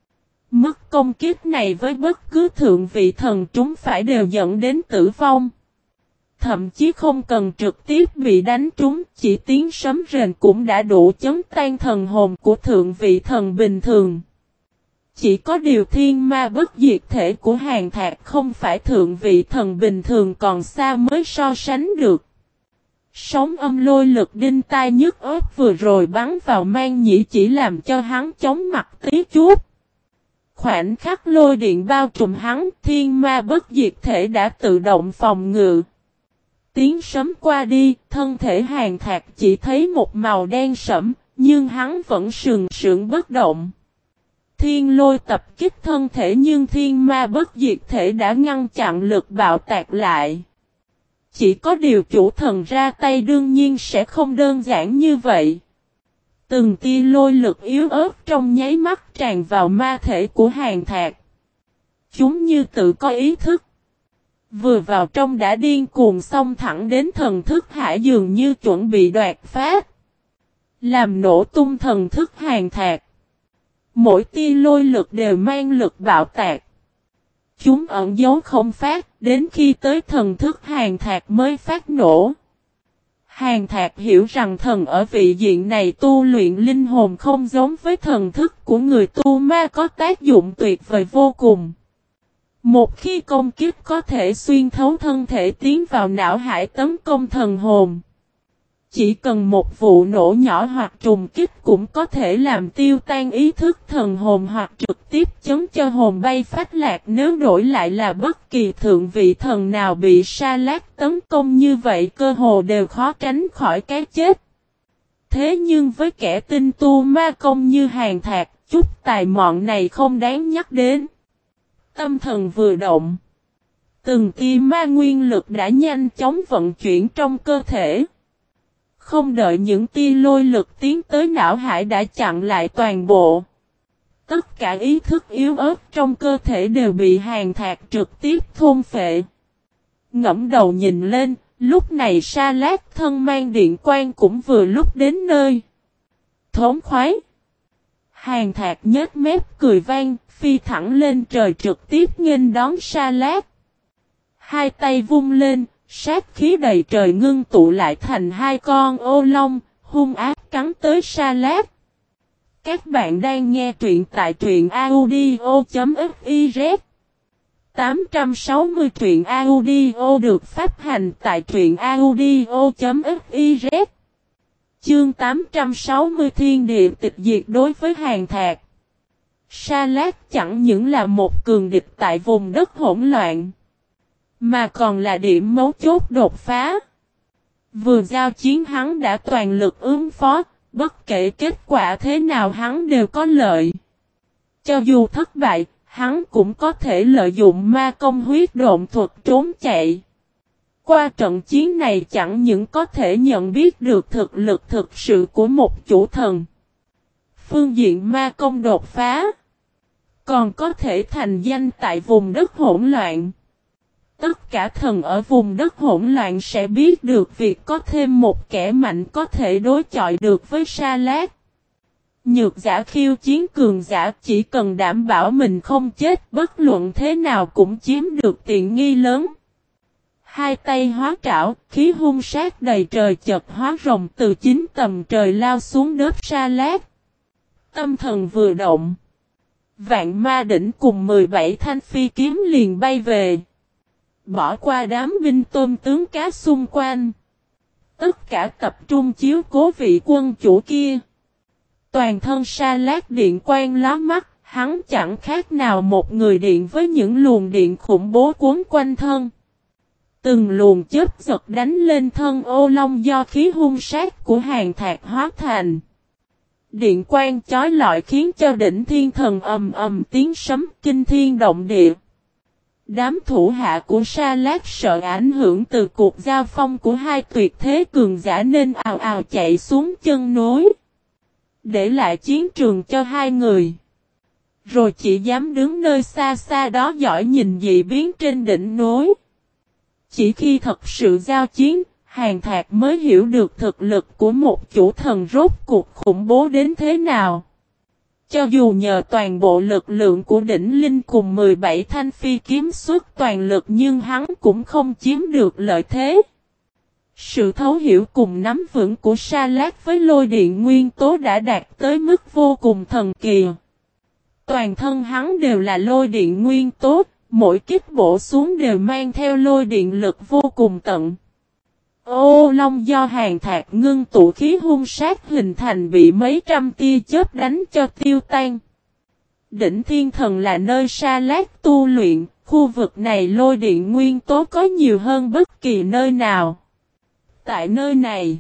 Mức công kích này với bất cứ thượng vị thần trúng phải đều dẫn đến tử vong. Thậm chí không cần trực tiếp bị đánh trúng, chỉ tiếng sấm rền cũng đã đủ chấn tan thần hồn của thượng vị thần bình thường. Chỉ có điều thiên ma bất diệt thể của Hàn Thạc không phải thượng vị thần bình thường còn xa mới so sánh được. Sóng âm lôi lực đinh tai nhức óc vừa rồi bắn vào mang nhĩ chỉ làm cho hắn chóng mặt tí chút. Khoảnh khắc lôi điện bao trùm hắn, thiên ma bất diệt thể đã tự động phòng ngự. Tiếng sấm qua đi, thân thể Hàn Thạc chỉ thấy một màu đen sẫm, nhưng hắn vẫn sừng sững bất động. Thiên lôi tập kích thân thể nhưng thiên ma bất diệt thể đã ngăn chặn lực bạo tạc lại. Chỉ có điều chủ thần ra tay đương nhiên sẽ không đơn giản như vậy. Từng tia lôi lực yếu ớt trong nháy mắt tràn vào ma thể của Hàn Thạc. Chúng như tự có ý thức. Vừa vào trong đã điên cuồng xông thẳng đến thần thức hải dường như chuẩn bị đoạt phát. Làm nổ tung thần thức Hàn Thạc. Mỗi tia lôi lực đều mang lực bạo tạc. Chúng ẩn giấu không phát, đến khi tới thần thức Hàn Thạc mới phát nổ. Hàn Thạc hiểu rằng thần ở vị diện này tu luyện linh hồn không giống với thần thức của người tu ma có tác dụng tuyệt vời vô cùng. Một khi công kích có thể xuyên thấu thân thể tiến vào não hải tấn công thần hồn. Chỉ cần một vụ nổ nhỏ hoặc trùng kích cũng có thể làm tiêu tan ý thức thần hồn hoặc trực tiếp chấn cho hồn bay phách lạc, nếu đổi lại là bất kỳ thượng vị thần nào bị Sa Lát tấn công như vậy cơ hồ đều khó tránh khỏi cái chết. Thế nhưng với kẻ tinh tu ma công như Hàn Thạc, chút tài mọn này không đáng nhắc đến. Tâm thần vừa động. Từng tia ma nguyên lực đã nhanh chóng vận chuyển trong cơ thể. Không đợi những tia lôi lực tiến tới não hải đã chặn lại toàn bộ. Tất cả ý thức yếu ớt trong cơ thể đều bị Hàn Thạc trực tiếp thôn phệ. Ngẫm đầu nhìn lên, lúc này Sa Lát thân mang điện quang cũng vừa lúc đến nơi. Thống khoái. Hàn Thạc nhếch mép cười vang, phi thẳng lên trời trực tiếp nghênh đón Sa Lát. Hai tay vung lên, sát khí đầy trời ngưng tụ lại thành hai con ô long, hung ác cắn tới Sa Lát. Các bạn đang nghe truyện tại truyện audio.fiz 860 truyện audio được phát hành tại truyện audio.fiz. Chương 860 Thiên địa tịch diệt. Đối với Hàn Thạc, Sa Lát chẳng những là một cường địch tại vùng đất hỗn loạn, mà còn là điểm mấu chốt đột phá. Vừa giao chiến hắn đã toàn lực ứng phó, bất kể kết quả thế nào hắn đều có lợi. Cho dù thất bại, hắn cũng có thể lợi dụng ma công huyết độn thuật trốn chạy. Qua trận chiến này chẳng những có thể nhận biết được thực lực thực sự của một chủ thần. Phương diện ma công đột phá, còn có thể thành danh tại vùng đất hỗn loạn. Tất cả thần ở vùng đất hỗn loạn sẽ biết được việc có thêm một kẻ mạnh có thể đối chọi được với Sa Lát. Nhược giả khiêu chiến cường giả, chỉ cần đảm bảo mình không chết, bất luận thế nào cũng chiếm được tiện nghi lớn. Hai tay hóa trảo, khí hung sát đầy trời chợt hóa rồng từ 9 tầng trời lao xuống đớp Sa Lát. Tâm thần vừa động, Vạn Ma Đỉnh cùng 17 thanh phi kiếm liền bay về. Bỏ qua đám binh tôm tướng cá xung quanh. Tất cả tập trung chiếu cố vị quân chủ kia. Toàn thân Sa Lát điện quang lóa mắt, hắn chẳng khác nào một người điện với những luồng điện khủng bố cuốn quanh thân. Từng luồng chớp giật đánh lên thân ô long do khí hung sát của Hàn Thạc hóa thành. Điện quang chói lọi khiến cho đỉnh thiên thần ầm ầm tiếng sấm kinh thiên động địa. Đám thủ hạ của Sa Lát sợ ảnh hưởng từ cuộc giao phong của hai tuyệt thế cường giả nên ào ào chạy xuống chân núi. Để lại chiến trường cho hai người. Rồi chỉ dám đứng nơi xa xa đó dõi nhìn dị biến trên đỉnh núi. Chỉ khi thật sự giao chiến, Hàn Thạc mới hiểu được thực lực của một chủ thần rốt cuộc khủng bố đến thế nào. Cho dù nhờ toàn bộ lực lượng của đỉnh linh cùng 17 thanh phi kiếm xuất toàn lực nhưng hắn cũng không chiếm được lợi thế. Sự thấu hiểu cùng nắm vững của Sa Lát với lôi điện nguyên tố đã đạt tới mức vô cùng thần kỳ. Toàn thân hắn đều là lôi điện nguyên tố, mỗi kích bổ xuống đều mang theo lôi điện lực vô cùng tận. Ô long do Hàn Thạc ngưng tụ khí hung sát hình thành bị mấy trăm tia chớp đánh cho tiêu tan. Đỉnh Thiên Thần là nơi Sa Lát tu luyện, khu vực này lôi điện nguyên tố có nhiều hơn bất kỳ nơi nào. Tại nơi này,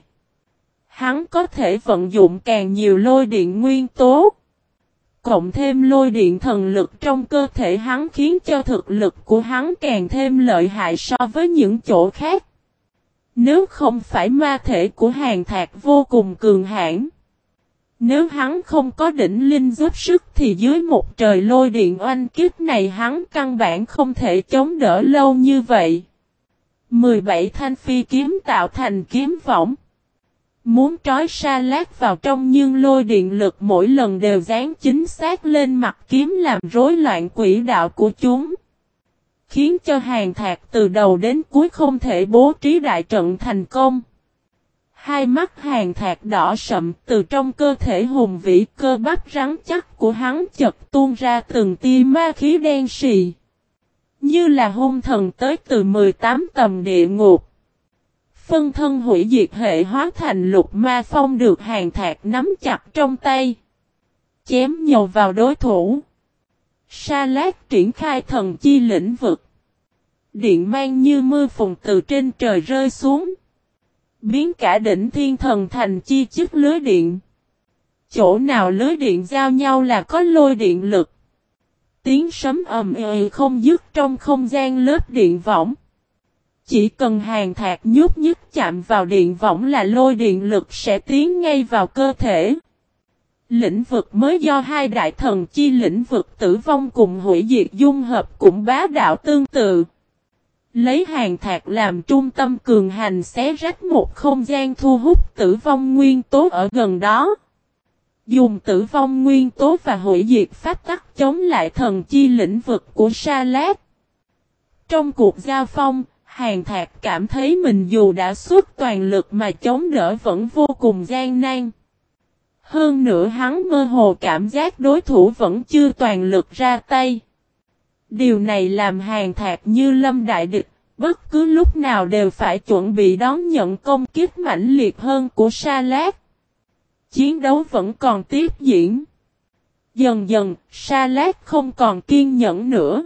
hắn có thể vận dụng càng nhiều lôi điện nguyên tố. Cộng thêm lôi điện thần lực trong cơ thể hắn khiến cho thực lực của hắn càng thêm lợi hại so với những chỗ khác. Nếu không phải ma thể của Hàn Thạc vô cùng cường hãn, nếu hắn không có đỉnh linh giúp sức thì dưới một trời lôi điện oanh kích này hắn căn bản không thể chống đỡ lâu như vậy. 17 thanh phi kiếm tạo thành kiếm võng. Muốn trói Sa Lát vào trong nhưng lôi điện lực mỗi lần đều dán chính xác lên mặt kiếm làm rối loạn quỹ đạo của chúng. Khiến cho Hàn Thạc từ đầu đến cuối không thể bố trí đại trận thành công. Hai mắt Hàn Thạc đỏ sậm từ trong cơ thể hùng vĩ cơ bắp rắn chắc của hắn chợt tuôn ra từng tia ma khí đen sì. Như là hung thần tới từ 18 tầng địa ngục. Phân thân hủy diệt hệ hóa thành lục ma phong được Hàn Thạc nắm chặt trong tay. Chém nhầu vào đối thủ. Sa Lát triển khai thần chi lĩnh vực. Điện mang như mưa phùn từ trên trời rơi xuống. Biến cả đỉnh thiên thần thành chi chích lưới điện. Chỗ nào lưới điện giao nhau là có lôi điện lực. Tiếng sấm ầm ĩ không dứt trong không gian lớp điện võng. Chỉ cần Hàn Thạc nhúc nhích chạm vào điện võng là lôi điện lực sẽ tiến ngay vào cơ thể. Lĩnh vực mới do hai đại thần chi lĩnh vực tử vong cùng hủy diệt dung hợp cũng bá đạo tương tự. Lấy Hàn Thạc làm trung tâm cường hành xé rách một không gian thu hút tử vong nguyên tố ở gần đó. Dùng tử vong nguyên tố và hủy diệt pháp tắc chống lại thần chi lĩnh vực của Sa Lát. Trong cuộc giao phong, Hàn Thạc cảm thấy mình dù đã xuất toàn lực mà chống đỡ vẫn vô cùng gian nan. Hơn nữa hắn mơ hồ cảm giác đối thủ vẫn chưa toàn lực ra tay. Điều này làm Hàn Thạc như lâm đại địch, bất cứ lúc nào đều phải chuẩn bị đón nhận công kích mãnh liệt hơn của Sa Lát. Chiến đấu vẫn còn tiếp diễn. Dần dần, Sa Lát không còn kiên nhẫn nữa.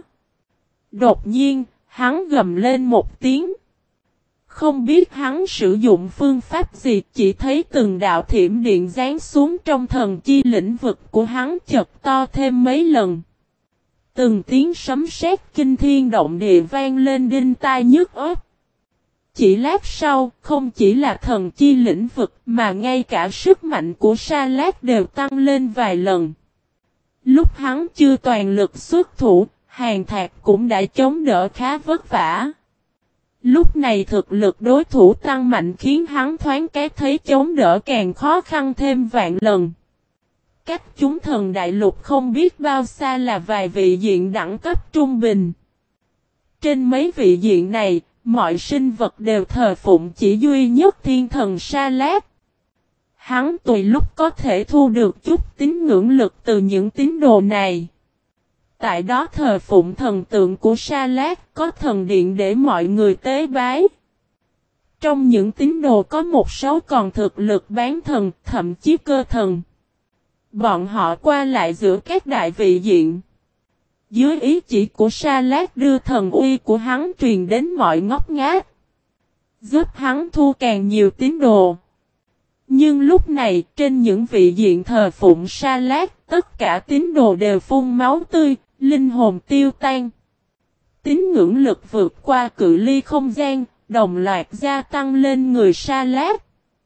Đột nhiên, hắn gầm lên một tiếng. Không biết hắn sử dụng phương pháp gì, chỉ thấy từng đạo thiểm điện giáng xuống trong thần chi lĩnh vực của hắn chật to thêm mấy lần. Từng tiếng sấm sét kinh thiên động địa vang lên đinh tai nhức óc. Chỉ lát sau, không chỉ là thần chi lĩnh vực mà ngay cả sức mạnh của Sa Lát đều tăng lên vài lần. Lúc hắn chưa toàn lực xuất thủ, Hàn Thạc cũng đã chống đỡ khá vất vả. Lúc này thực lực đối thủ tăng mạnh khiến hắn thoáng cái thấy chống đỡ càng khó khăn thêm vạn lần. Cách chúng thần đại lục không biết bao xa là vài vị diện đẳng cấp trung bình. Trên mấy vị diện này, mọi sinh vật đều thờ phụng chỉ duy nhất thiên thần Sa Lát. Hắn tùy lúc có thể thu được chút tín ngưỡng lực từ những tín đồ này. Tại đó thờ phụng thần tượng của Sa Lát, có thần điện để mọi người tế bái. Trong những tín đồ có một số còn thực lực bán thần, thậm chí cơ thần. Bọn họ qua lại giữa các đại vị diện. Dưới ý chỉ của Sa Lát đưa thần uy của hắn truyền đến mọi ngóc ngách. Giúp hắn thu càng nhiều tín đồ. Nhưng lúc này trên những vị diện thờ phụng Sa Lát, tất cả tín đồ đều phun máu tươi, linh hồn tiêu tan. Tín ngưỡng lực vượt qua cự ly không gian, đồng loạt gia tăng lên người Sa Lát.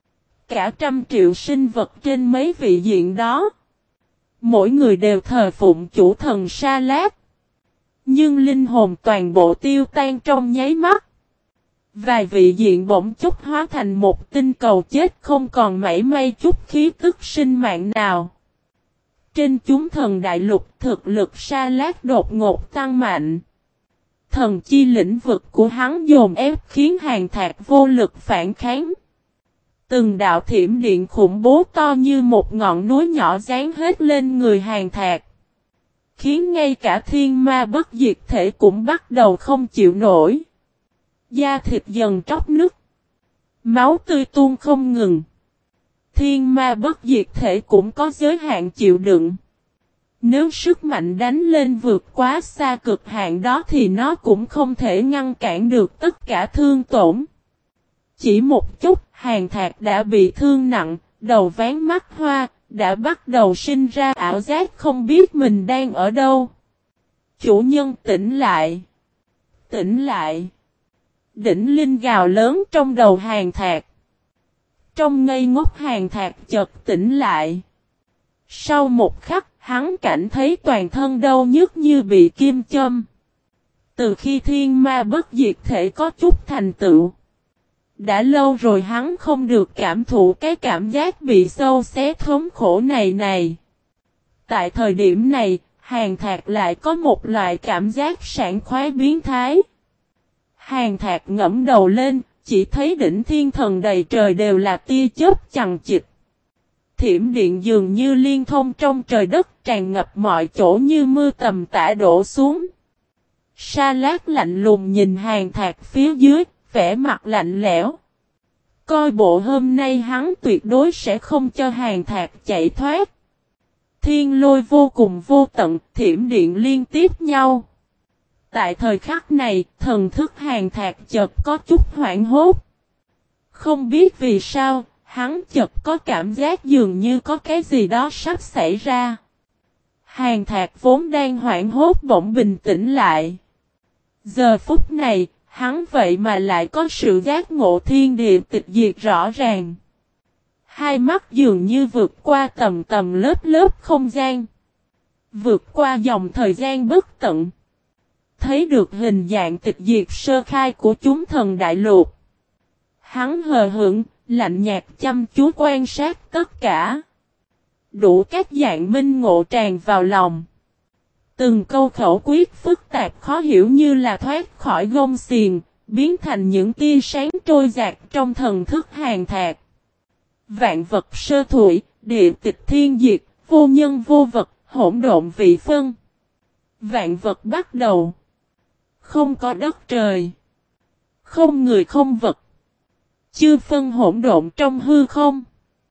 Cả 100 triệu sinh vật trên mấy vị diện đó. Mỗi người đều thờ phụng chủ thần Sa Lát. Nhưng linh hồn toàn bộ tiêu tan trong nháy mắt. Vài vị diện bỗng chốc hóa thành một tinh cầu chết không còn mảy may chút khí tức sinh mạng nào. Trên chúng thần đại lục thực lực Sa Lát đột ngột tăng mạnh. Thần chi lĩnh vực của hắn dồn ép khiến Hàn Thạc vô lực phản kháng. Từng đạo thiểm điện khủng bố to như một ngọn núi nhỏ dán hết lên người Hàn Thạc. Khiến ngay cả thiên ma bất diệt thể cũng bắt đầu không chịu nổi. Da thịt dần tróc nứt. Máu tươi tuôn không ngừng. Thiên ma bất diệt thể cũng có giới hạn chịu đựng. Nếu sức mạnh đánh lên vượt quá xa cực hạn đó thì nó cũng không thể ngăn cản được tất cả thương tổn. Chỉ một chút, Hàn Thạc đã bị thương nặng, đầu ván mắt hoa, đã bắt đầu sinh ra ảo giác không biết mình đang ở đâu. Chủ nhân tỉnh lại. Tỉnh lại. Đỉnh Linh gào lớn trong đầu Hàn Thạc. Trong ngây ngốc Hàn Thạc chợt tỉnh lại. Sau một khắc, hắn cảm thấy toàn thân đau nhức như bị kim châm. Từ khi thiên ma bất diệt thể có chút thành tựu. Đã lâu rồi hắn không được cảm thụ cái cảm giác bị sâu xé thống khổ này. Tại thời điểm này, Hàn Thạc lại có một loại cảm giác sảng khoái biến thái. Hàn Thạc ngẫm đầu lên, chỉ thấy đỉnh thiên thần đầy trời đều là tia chớp chằng chịt. Thiểm điện dường như liên thông trong trời đất tràn ngập mọi chỗ như mưa tầm tã đổ xuống. Sa Lát lạnh lùng nhìn Hàn Thạc phía dưới, vẻ mặt lạnh lẽo. Coi bộ hôm nay hắn tuyệt đối sẽ không cho Hàn Thạc chạy thoát. Thiên lôi vô cùng vô tận, thiểm điện liên tiếp nhau. Tại thời khắc này, thần thức Hàn Thạc chợt có chút hoảng hốt. Không biết vì sao, hắn chợt có cảm giác dường như có cái gì đó sắp xảy ra. Hàn Thạc vốn đang hoảng hốt bỗng bình tĩnh lại. Giờ phút này, hắn vậy mà lại có sự giác ngộ thiên địa tịch diệt rõ ràng. Hai mắt dường như vượt qua tầm lớp lớp không gian. Vượt qua dòng thời gian bất tận. Thấy được hình dạng tịch diệt sơ khai của chúng thần đại lục. Hắn hờ hững, lạnh nhạt chăm chú quan sát tất cả. Đủ các dạng minh ngộ tràn vào lòng. Từng câu khẩu quyết phức tạp khó hiểu như là thoát khỏi gông xiềng, biến thành những tia sáng trôi dạt trong thần thức Hàn Thạc. Vạn vật sơ thủy, địa tịch thiên diệt, vô nhân vô vật, hỗn độn vị phân. Vạn vật bắt đầu. Không có đất trời. Không người không vật. Chư phân hỗn độn trong hư không.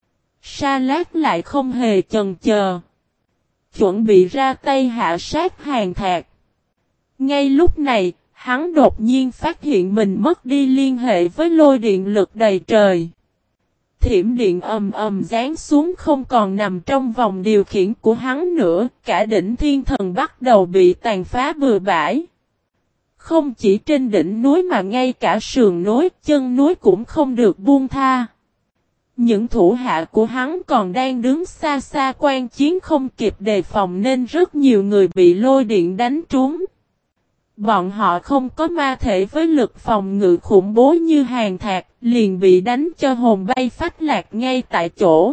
Sa Lát lại không hề chần chờ. Chuẩn bị ra tay hạ sát Hàn Thạc. Ngay lúc này, hắn đột nhiên phát hiện mình mất đi liên hệ với lôi điện lực đầy trời. Thiểm điện ầm ầm giáng xuống không còn nằm trong vòng điều khiển của hắn nữa, cả đỉnh thiên thần bắt đầu bị tàn phá bừa bãi. Không chỉ trên đỉnh núi mà ngay cả sườn núi, chân núi cũng không được buông tha. Những thủ hạ của hắn còn đang đứng xa xa quan chiến không kịp đề phòng nên rất nhiều người bị lôi điện đánh trúng. Bọn họ không có ma thể với lực phòng ngự khủng bố như Hàn Thạc, liền bị đánh cho hồn bay phách lạc ngay tại chỗ.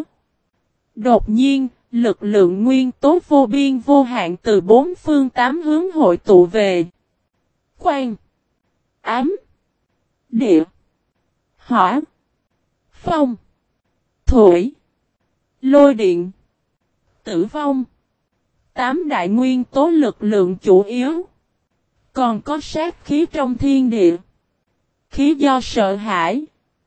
Đột nhiên, lực lượng nguyên tố vô biên vô hạn từ bốn phương tám hướng hội tụ về. Quang, ám, địa, hỏa, phong, thủy, lôi điện, tử vong. 8 đại nguyên tố lực lượng chủ yếu. Còn có sát khí trong thiên địa. Khí do sợ hãi.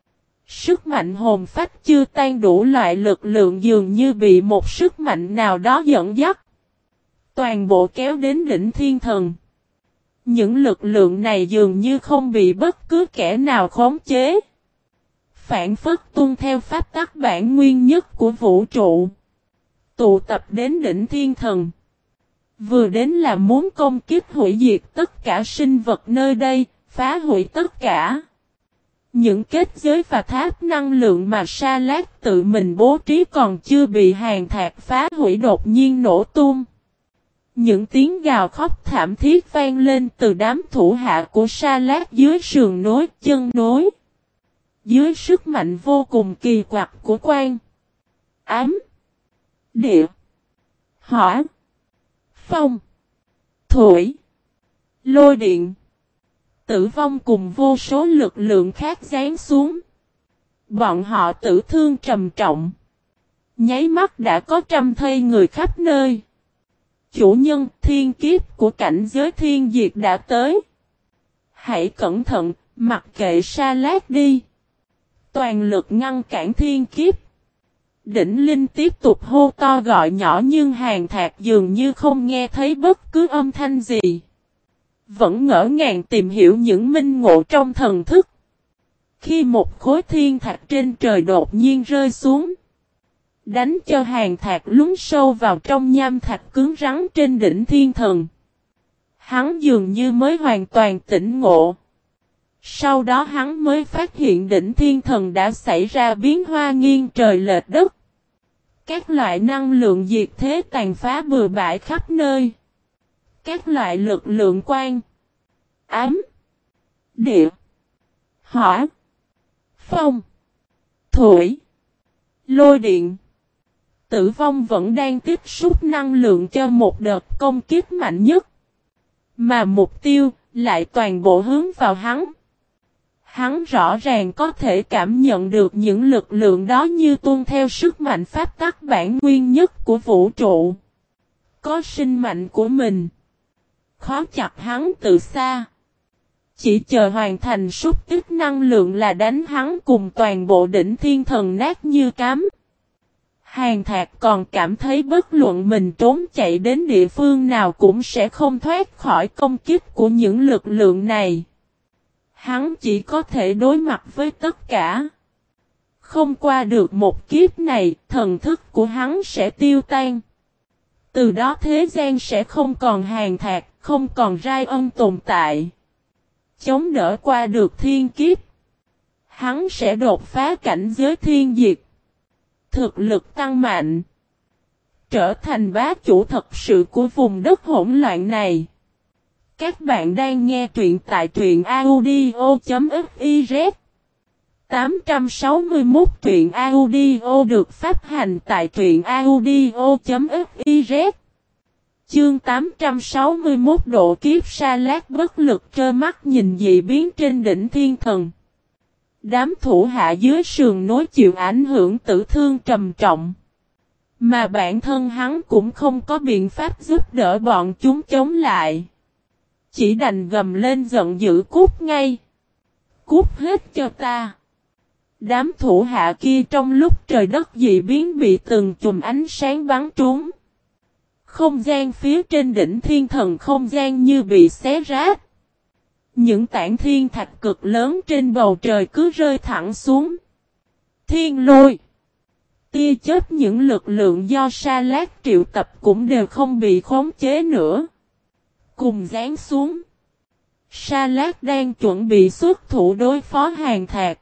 Sức mạnh hồn phách chưa tan đủ loại lực lượng dường như bị một sức mạnh nào đó dẫn dắt. Toàn bộ kéo đến đỉnh thiên thần. Những lực lượng này dường như không bị bất cứ kẻ nào khống chế. Phản phất tuân theo pháp tắc bản nguyên nhất của vũ trụ. Tụ tập đến đỉnh thiên thần. Vừa đến là muốn công kích hủy diệt tất cả sinh vật nơi đây, phá hủy tất cả. Những kết giới và tháp năng lượng mà Sa Lát tự mình bố trí còn chưa bị Hàn Thạc phá hủy đột nhiên nổ tung. Những tiếng gào khóc thảm thiết vang lên từ đám thủ hạ của Sa Lát dưới sườn núi, chân núi. Dưới sức mạnh vô cùng kỳ quặc của Quang, ám, địa, hỏa, phong, thủy, lôi điện, tử vong cùng vô số lực lượng khác giáng xuống. Bọn họ tử thương trầm trọng. Nháy mắt đã có trăm thây người khắp nơi. Chủ nhân thiên kiếp của cảnh giới thiên diệt đã tới. Hãy cẩn thận, mặc kệ Sa Lát đi. Toàn lực ngăn cản thiên kiếp. Đỉnh Linh tiếp tục hô to gọi nhỏ nhưng Hàn Thạc dường như không nghe thấy bất cứ âm thanh gì. Vẫn ngỡ ngàng tìm hiểu những minh ngộ trong thần thức. Khi một khối thiên thạch trên trời đột nhiên rơi xuống. Đánh cho Hàn Thạc lún sâu vào trong nham thạch cứng rắn trên đỉnh thiên thần. Hắn dường như mới hoàn toàn tỉnh ngộ. Sau đó hắn mới phát hiện đỉnh thiên thần đã xảy ra biến hóa nghiêng trời lệch đất. Các loại năng lượng diệt thế tàn phá bừa bãi khắp nơi. Các loại lực lượng quang, ám, địa, hỏa, phong, thủy, lôi điện. Tử vong vẫn đang tiếp xúc năng lượng cho một đợt công kích mạnh nhất. Mà mục tiêu lại toàn bộ hướng vào hắn. Hắn rõ ràng có thể cảm nhận được những lực lượng đó như tuôn theo sức mạnh pháp tắc bản nguyên nhất của vũ trụ. Có sinh mạnh của mình. Khó chặt hắn từ xa. Chỉ chờ hoàn thành xúc tích năng lượng là đánh hắn cùng toàn bộ đỉnh thiên thần nát như cám. Hàn Thạc còn cảm thấy bất luận mình trốn chạy đến địa phương nào cũng sẽ không thoát khỏi công kích của những lực lượng này. Hắn chỉ có thể đối mặt với tất cả. Không qua được một kiếp này, thần thức của hắn sẽ tiêu tan. Từ đó thế gian sẽ không còn Hàn Thạc, không còn Rai Ân tồn tại. Chống đỡ qua được thiên kiếp. Hắn sẽ đột phá cảnh giới thiên diệt. Thực lực tăng mạnh. Trở thành bá chủ thật sự của vùng đất hỗn loạn này. Các bạn đang nghe truyện tại truyện audio.fiz 861 truyện audio được phát hành tại truyện audio.fiz Chương 861 độ kiếp Sa Lát bất lực trơ mắt nhìn dị biến trên đỉnh thiên thần. Đám thủ hạ dưới sườn nối chịu ảnh hưởng tử thương trầm trọng. Mà bản thân hắn cũng không có biện pháp giúp đỡ bọn chúng chống lại. Chỉ đành gầm lên giận dữ cút ngay. Cút hết cho ta. Đám thủ hạ kia trong lúc trời đất dị biến bị từng chùm ánh sáng bắn trúng. Không gian phía trên đỉnh thiên thần không gian như bị xé rách. Những tảng thiên thạch cực lớn trên bầu trời cứ rơi thẳng xuống. Thiên lôi. Tia chớp những lực lượng do Sa Lát triệu tập cũng đều không bị khống chế nữa. Cùng giáng xuống. Sa Lát đang chuẩn bị xuất thủ đối phó Hàn Thạc.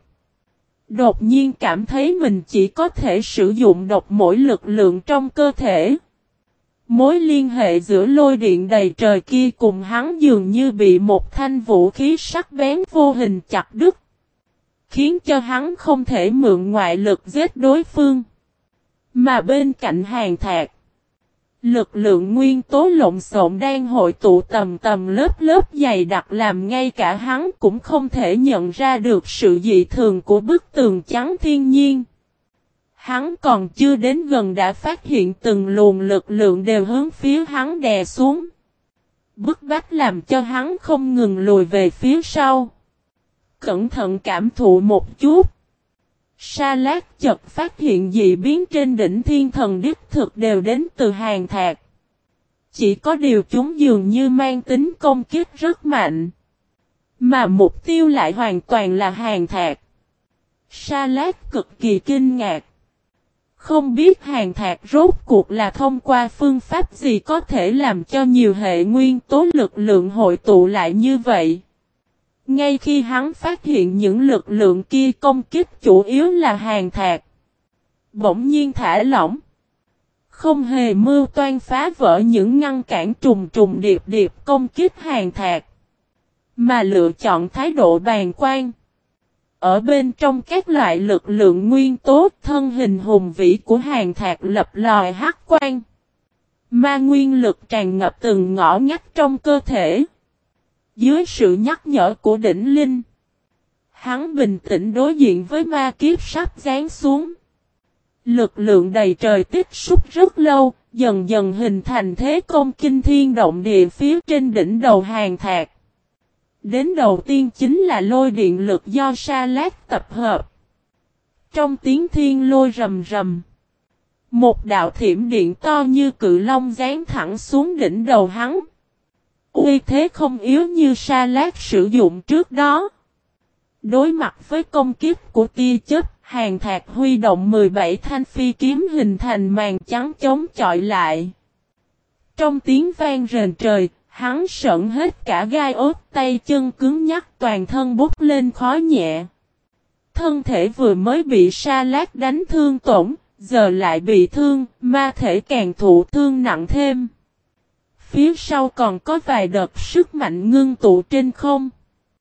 Đột nhiên cảm thấy mình chỉ có thể sử dụng độc mỗi lực lượng trong cơ thể. Mối liên hệ giữa lôi điện đầy trời kia cùng hắn dường như bị một thanh vũ khí sắc bén vô hình chặt đứt. Khiến cho hắn không thể mượn ngoại lực giết đối phương. Mà bên cạnh Hàn Thạc. Lực lượng nguyên tố lộn xộn đang hội tụ tầm tầm lớp lớp dày đặc làm ngay cả hắn cũng không thể nhận ra được sự dị thường của bức tường trắng thiên nhiên. Hắn còn chưa đến gần đã phát hiện từng luồng lực lượng đều hướng phía hắn đè xuống. Bức bách làm cho hắn không ngừng lùi về phía sau. Cẩn thận cảm thụ một chút. Sa Lát chợt phát hiện dị biến trên đỉnh thiên thần đích thực đều đến từ Hàn Thạc. Chỉ có điều chúng dường như mang tính công kích rất mạnh. Mà mục tiêu lại hoàn toàn là Hàn Thạc. Sa Lát cực kỳ kinh ngạc. Không biết Hàn Thạc rốt cuộc là thông qua phương pháp gì có thể làm cho nhiều hệ nguyên tố lực lượng hội tụ lại như vậy. Ngay khi hắn phát hiện những lực lượng kia công kích chủ yếu là Hàn Thạc. Bỗng nhiên thả lỏng. Không hề mưu toan phá vỡ những ngăn cản trùng trùng điệp điệp công kích Hàn Thạc. Mà lựa chọn thái độ bàng quan. Ở bên trong các loại lực lượng nguyên tố thân hình hùng vĩ của Hàn Thạc lập lòi hắc quang. Ma nguyên lực tràn ngập từng ngõ ngách trong cơ thể. Dưới sự nhắc nhở của đỉnh linh. Hắn bình tĩnh đối diện với ma kiếp sắp giáng xuống. Lực lượng đầy trời tích xúc rất lâu, dần dần hình thành thế công kinh thiên động địa phía trên đỉnh đầu Hàn Thạc. Đến đầu tiên chính là lôi điện lực do Sa Lát tập hợp. Trong tiếng thiên lôi rầm rầm. Một đạo thiểm điện to như cự long giáng thẳng xuống đỉnh đầu hắn. Uy thế không yếu như Sa Lát sử dụng trước đó. Đối mặt với công kích của tia chớp, Hàn Thạc huy động 17 thanh phi kiếm hình thành màn trắng chống chọi lại. Trong tiếng vang rền trời, Hắn sợn hết cả gai ốt, tay chân cứng nhắc, toàn thân bốc lên khói nhẹ. Thân thể vừa mới bị Sa Lát đánh thương tổn, giờ lại bị thương, ma thể càng thụ thương nặng thêm. Phía sau còn có vài đợt sức mạnh ngưng tụ trên không.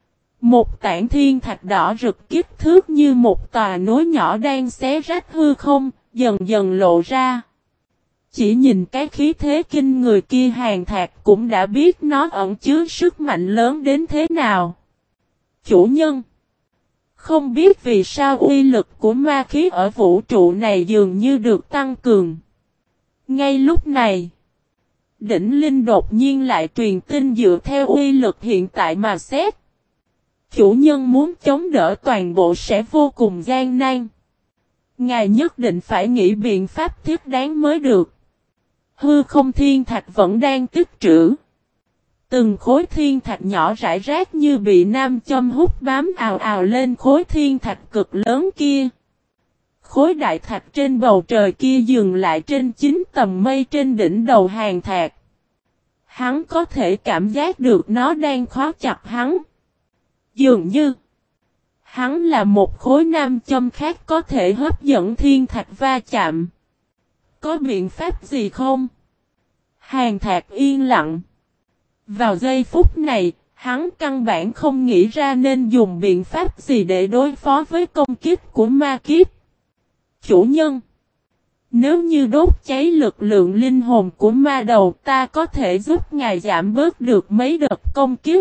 Một tảng thiên thạch đỏ rực kích thước như một tòa núi nhỏ đang xé rách hư không, dần dần lộ ra. Chỉ nhìn cái khí thế kinh người kia, Hàn Thạc cũng đã biết nó ẩn chứa sức mạnh lớn đến thế nào. Chủ nhân, không biết vì sao uy lực của ma khí ở vũ trụ này dường như được tăng cường. Ngay lúc này, Đỉnh Linh đột nhiên lại truyền tin dựa theo uy lực hiện tại mà xét. Chủ nhân muốn chống đỡ toàn bộ sẽ vô cùng gian nan. Ngài nhất định phải nghĩ biện pháp thiết đáng mới được. Hư không thiên thạch vẫn đang tích trữ. Từng khối thiên thạch nhỏ rải rác như bị nam châm hút bám ào ào lên khối thiên thạch cực lớn kia. Khối đại thạch trên bầu trời kia dừng lại trên 9 tầng mây trên đỉnh đầu Hàn Thạc. Hắn có thể cảm giác được nó đang khóa chặt hắn. Dường như hắn là một khối nam châm khác có thể hấp dẫn thiên thạch va chạm. Có biện pháp gì không? Hàn Thạc yên lặng. Vào giây phút này, hắn căn bản không nghĩ ra nên dùng biện pháp gì để đối phó với công kích của ma kiếp. Chủ nhân, nếu như đốt cháy lực lượng linh hồn của ma đầu, ta có thể giúp ngài giảm bớt được mấy đợt công kiếp.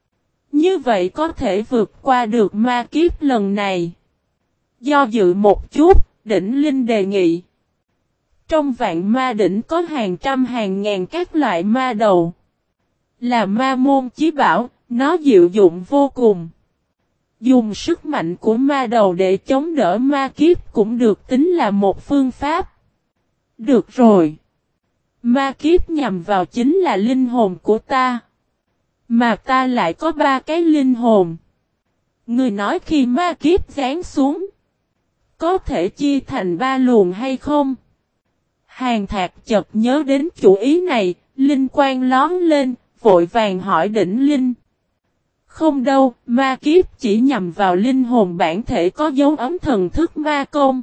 Như vậy có thể vượt qua được ma kiếp lần này. Do dự một chút, Đỉnh Linh đề nghị. Trong vạn ma đỉnh có hàng trăm hàng ngàn các loại ma đầu. Là ma môn chí bảo, nó diệu dụng vô cùng. Dùng sức mạnh của ma đầu để chống đỡ ma kiếp cũng được tính là một phương pháp. Được rồi. Ma kiếp nhằm vào chính là linh hồn của ta. Mà ta lại có 3 cái linh hồn. Người nói khi ma kiếp giáng xuống, có thể chia thành 3 luồng hay không? Hàn Thạc chợt nhớ đến chủ ý này, linh quang lóm lên, vội vàng hỏi Đỉnh Linh. Không đâu, ma kiếp chỉ nhằm vào linh hồn bản thể có dấu ấm thần thức ma công.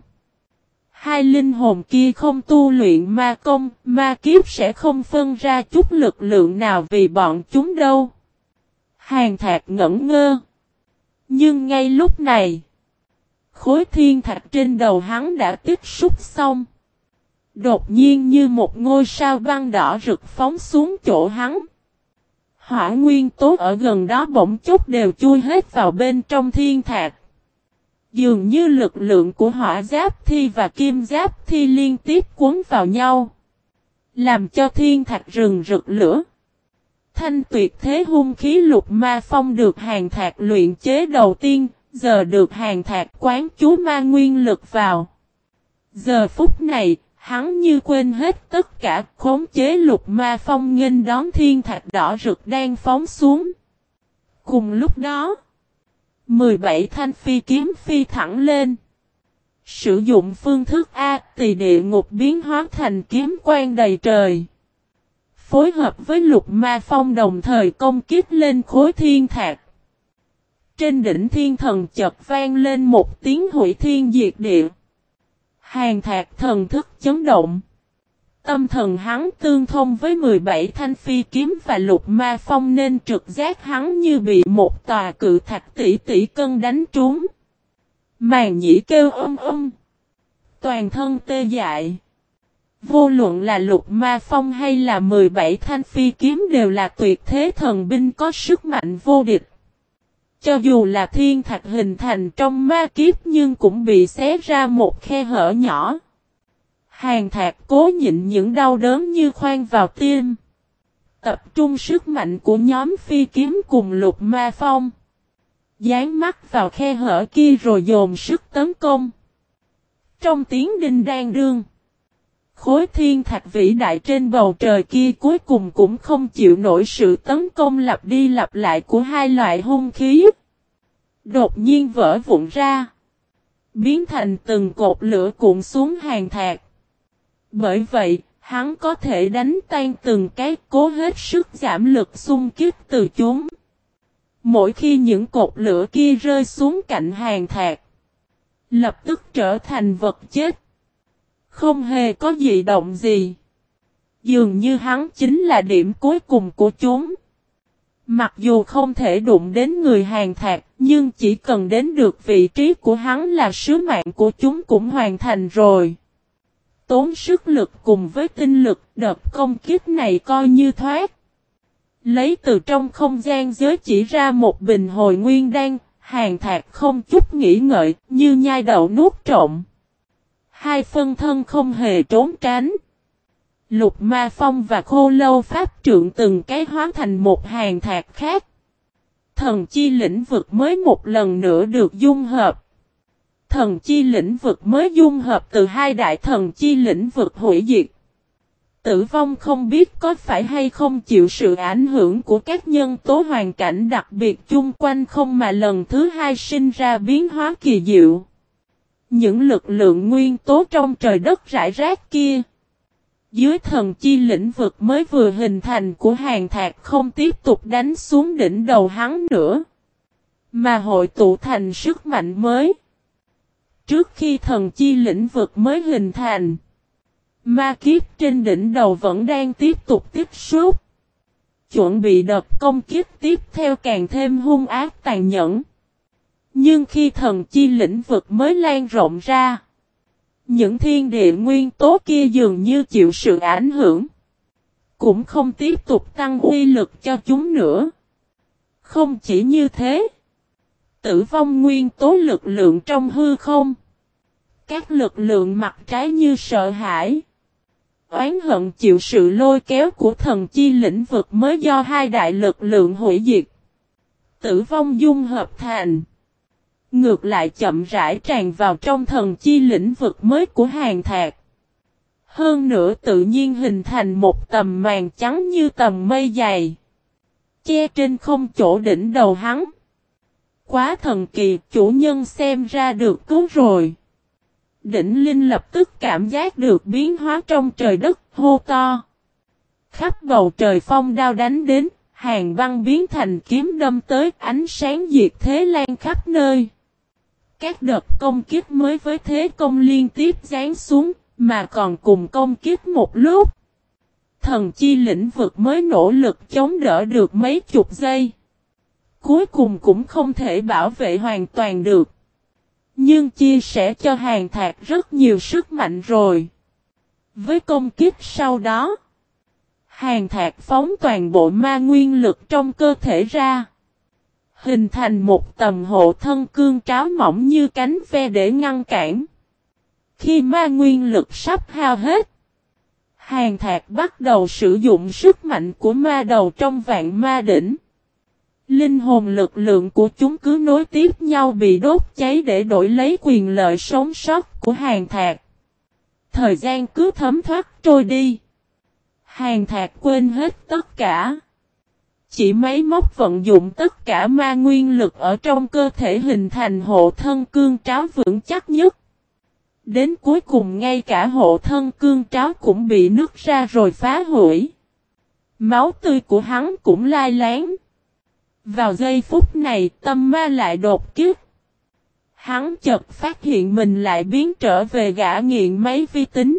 2 linh hồn kia không tu luyện ma công, ma kiếp sẽ không phân ra chút lực lượng nào vì bọn chúng đâu. Hàn Thạc ngẩn ngơ. Nhưng ngay lúc này, khối thiên thạch trên đầu hắn đã tích xúc xong. Đột nhiên như một ngôi sao băng đỏ rực phóng xuống chỗ hắn. Hỏa nguyên tố ở gần đó bỗng chốc đều chui hết vào bên trong thiên thạch. Dường như lực lượng của hỏa giáp thi và kim giáp thi liên tiếp cuốn vào nhau. Làm cho thiên thạch rừng rực lửa. Thanh tuyệt thế hung khí lục ma phong được Hàn Thạc luyện chế đầu tiên, giờ được Hàn Thạc quán chú ma nguyên lực vào. Giờ phút này, hắn như quên hết tất cả, khống chế lục ma phong nghênh đón thiên thạch đỏ rực đang phóng xuống. Cùng lúc đó, 17 thanh phi kiếm phi thẳng lên. Sử dụng phương thức A Tỳ địa ngục biến hóa thành kiếm quang đầy trời. Phối hợp với lục ma phong đồng thời công kích lên khối thiên thạch. Trên đỉnh thiên thần chợt vang lên một tiếng hủy thiên diệt địa. Hàn Thạc thần thức chấn động. Tâm thần hắn tương thông với 17 thanh phi kiếm và lục ma phong nên trực giác hắn như bị một tòa cự thạch tỷ tỷ cân đánh trúng. Màng nhĩ kêu toàn thân tê dại. Vô luận là lục ma phong hay là 17 thanh phi kiếm đều là tuyệt thế thần binh có sức mạnh vô địch. Cho dù là thiên thạch hình thành trong ma kiếp nhưng cũng bị xé ra một khe hở nhỏ. Hàn Thạc cố nhịn những đau đớn như khoan vào tim. Tập trung sức mạnh của nhóm phi kiếm cùng lục ma phong. Dán mắt vào khe hở kia rồi dồn sức tấn công. Trong tiếng đinh đan đương. Khối thiên thạch vĩ đại trên bầu trời kia cuối cùng cũng không chịu nổi sự tấn công lặp đi lặp lại của 2 loại hung khí. Đột nhiên vỡ vụn ra. Biến thành từng cột lửa cuộn xuống Hàn Thạc. Bởi vậy, Hắn có thể đánh tan từng cái, cố hết sức giảm lực xung kích từ chúng. Mỗi khi những cột lửa kia rơi xuống cạnh Hàn Thạc, lập tức trở thành vật chết. Không hề có dị động gì. Dường như hắn chính là điểm cuối cùng của chúng. Mặc dù không thể đụng đến người Hàn Thạc, nhưng chỉ cần đến được vị trí của hắn là sứ mạng của chúng cũng hoàn thành rồi. Tốn sức lực cùng với tinh lực, đợt công kích này coi như thoát. Lấy từ trong không gian giới chỉ ra một bình hồi nguyên đan, Hàn Thạc không chút nghĩ ngợi, như nhai đậu nuốt trộm. Hai phân thân không hề trốn tránh. Lục Ma Phong và Khô Lâu Pháp Trượng từng cái hóa thành một Hàn Thạc khác. Thần chi lĩnh vực mới một lần nữa được dung hợp. Thần chi lĩnh vực mới dung hợp từ hai đại thần chi lĩnh vực hủy diệt. Tử vong không biết có phải hay không chịu sự ảnh hưởng của các nhân tố hoàn cảnh đặc biệt chung quanh không mà lần thứ hai sinh ra biến hóa kỳ diệu. Những lực lượng nguyên tố trong trời đất rải rác kia. Dưới thần chi lĩnh vực mới vừa hình thành của Hàn Thạc không tiếp tục đánh xuống đỉnh đầu hắn nữa. Mà hội tụ thành sức mạnh mới. Trước khi thần chi lĩnh vực mới hình thành. Ma kiếp trên đỉnh đầu vẫn đang tiếp tục tiếp xúc. Chuẩn bị đợt công kích tiếp theo càng thêm hung ác tàn nhẫn. Nhưng khi thần chi lĩnh vực mới lan rộng ra. Những thiên địa nguyên tố kia dường như chịu sự ảnh hưởng. Cũng không tiếp tục tăng uy lực cho chúng nữa. Không chỉ như thế. Tử vong nguyên tố lực lượng trong hư không. Các lực lượng mặt trái như sợ hãi. Oán hận chịu sự lôi kéo của thần chi lĩnh vực mới do hai đại lực lượng hủy diệt. Tử vong dung hợp thành. Ngược lại chậm rãi tràn vào trong thần chi lĩnh vực mới của Hàn Thạc. Hơn nữa tự nhiên hình thành một tầm màn trắng như tầm mây dày. Che trên không chỗ đỉnh đầu hắn. Quá thần kỳ, chủ nhân xem ra được cứu rồi. Đỉnh Linh lập tức cảm giác được biến hóa trong trời đất, hô to. Khắp bầu trời phong đao đánh đến, hàng băng biến thành kiếm đâm tới, ánh sáng diệt thế lan khắp nơi. Các đợt công kích mới với thế công liên tiếp giáng xuống, mà còn cùng công kích một lúc. Thần chi lĩnh vực mới nỗ lực chống đỡ được mấy chục giây. Cuối cùng cũng không thể bảo vệ hoàn toàn được. Nhưng chia sẻ cho Hàn Thạc rất nhiều sức mạnh rồi. Với công kích sau đó, Hàn Thạc phóng toàn bộ ma nguyên lực trong cơ thể ra. Hình thành một tầm hộ thân cương tráo mỏng như cánh ve để ngăn cản. Khi ma nguyên lực sắp hao hết, Hàn Thạc bắt đầu sử dụng sức mạnh của ma đầu trong vạn ma đỉnh. Linh hồn lực lượng của chúng cứ nối tiếp nhau bị đốt cháy để đổi lấy quyền lợi sống sót của Hàn Thạc. Thời gian cứ thấm thoát trôi đi. Hàn Thạc quên hết tất cả. Chỉ máy móc vận dụng tất cả ma nguyên lực ở trong cơ thể hình thành hộ thân cương tráo vững chắc nhất. Đến cuối cùng ngay cả hộ thân cương tráo cũng bị nứt ra rồi phá hủy. Máu tươi của hắn cũng lai láng. Vào giây phút này tâm ma lại đột kích. Hắn chợt phát hiện mình lại biến trở về gã nghiện máy vi tính.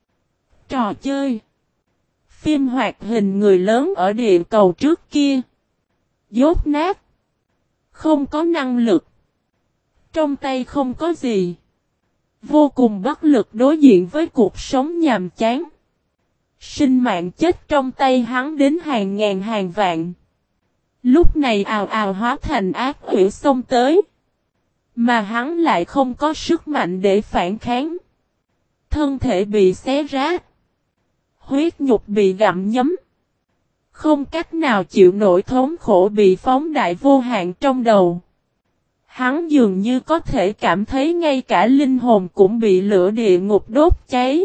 Trò chơi. Phim hoạt hình người lớn ở địa cầu trước kia. Dốt nát. Không có năng lực. Trong tay không có gì. Vô cùng bất lực đối diện với cuộc sống nhàm chán. Sinh mạng chết trong tay hắn đến hàng ngàn hàng vạn. Lúc này ào ào hóa thành ác quỷ xông tới. Mà hắn lại không có sức mạnh để phản kháng. Thân thể bị xé rách. Huyết nhục bị gặm nhấm. Không cách nào chịu nổi thống khổ bị phóng đại vô hạn trong đầu. Hắn dường như có thể cảm thấy ngay cả linh hồn cũng bị lửa địa ngục đốt cháy.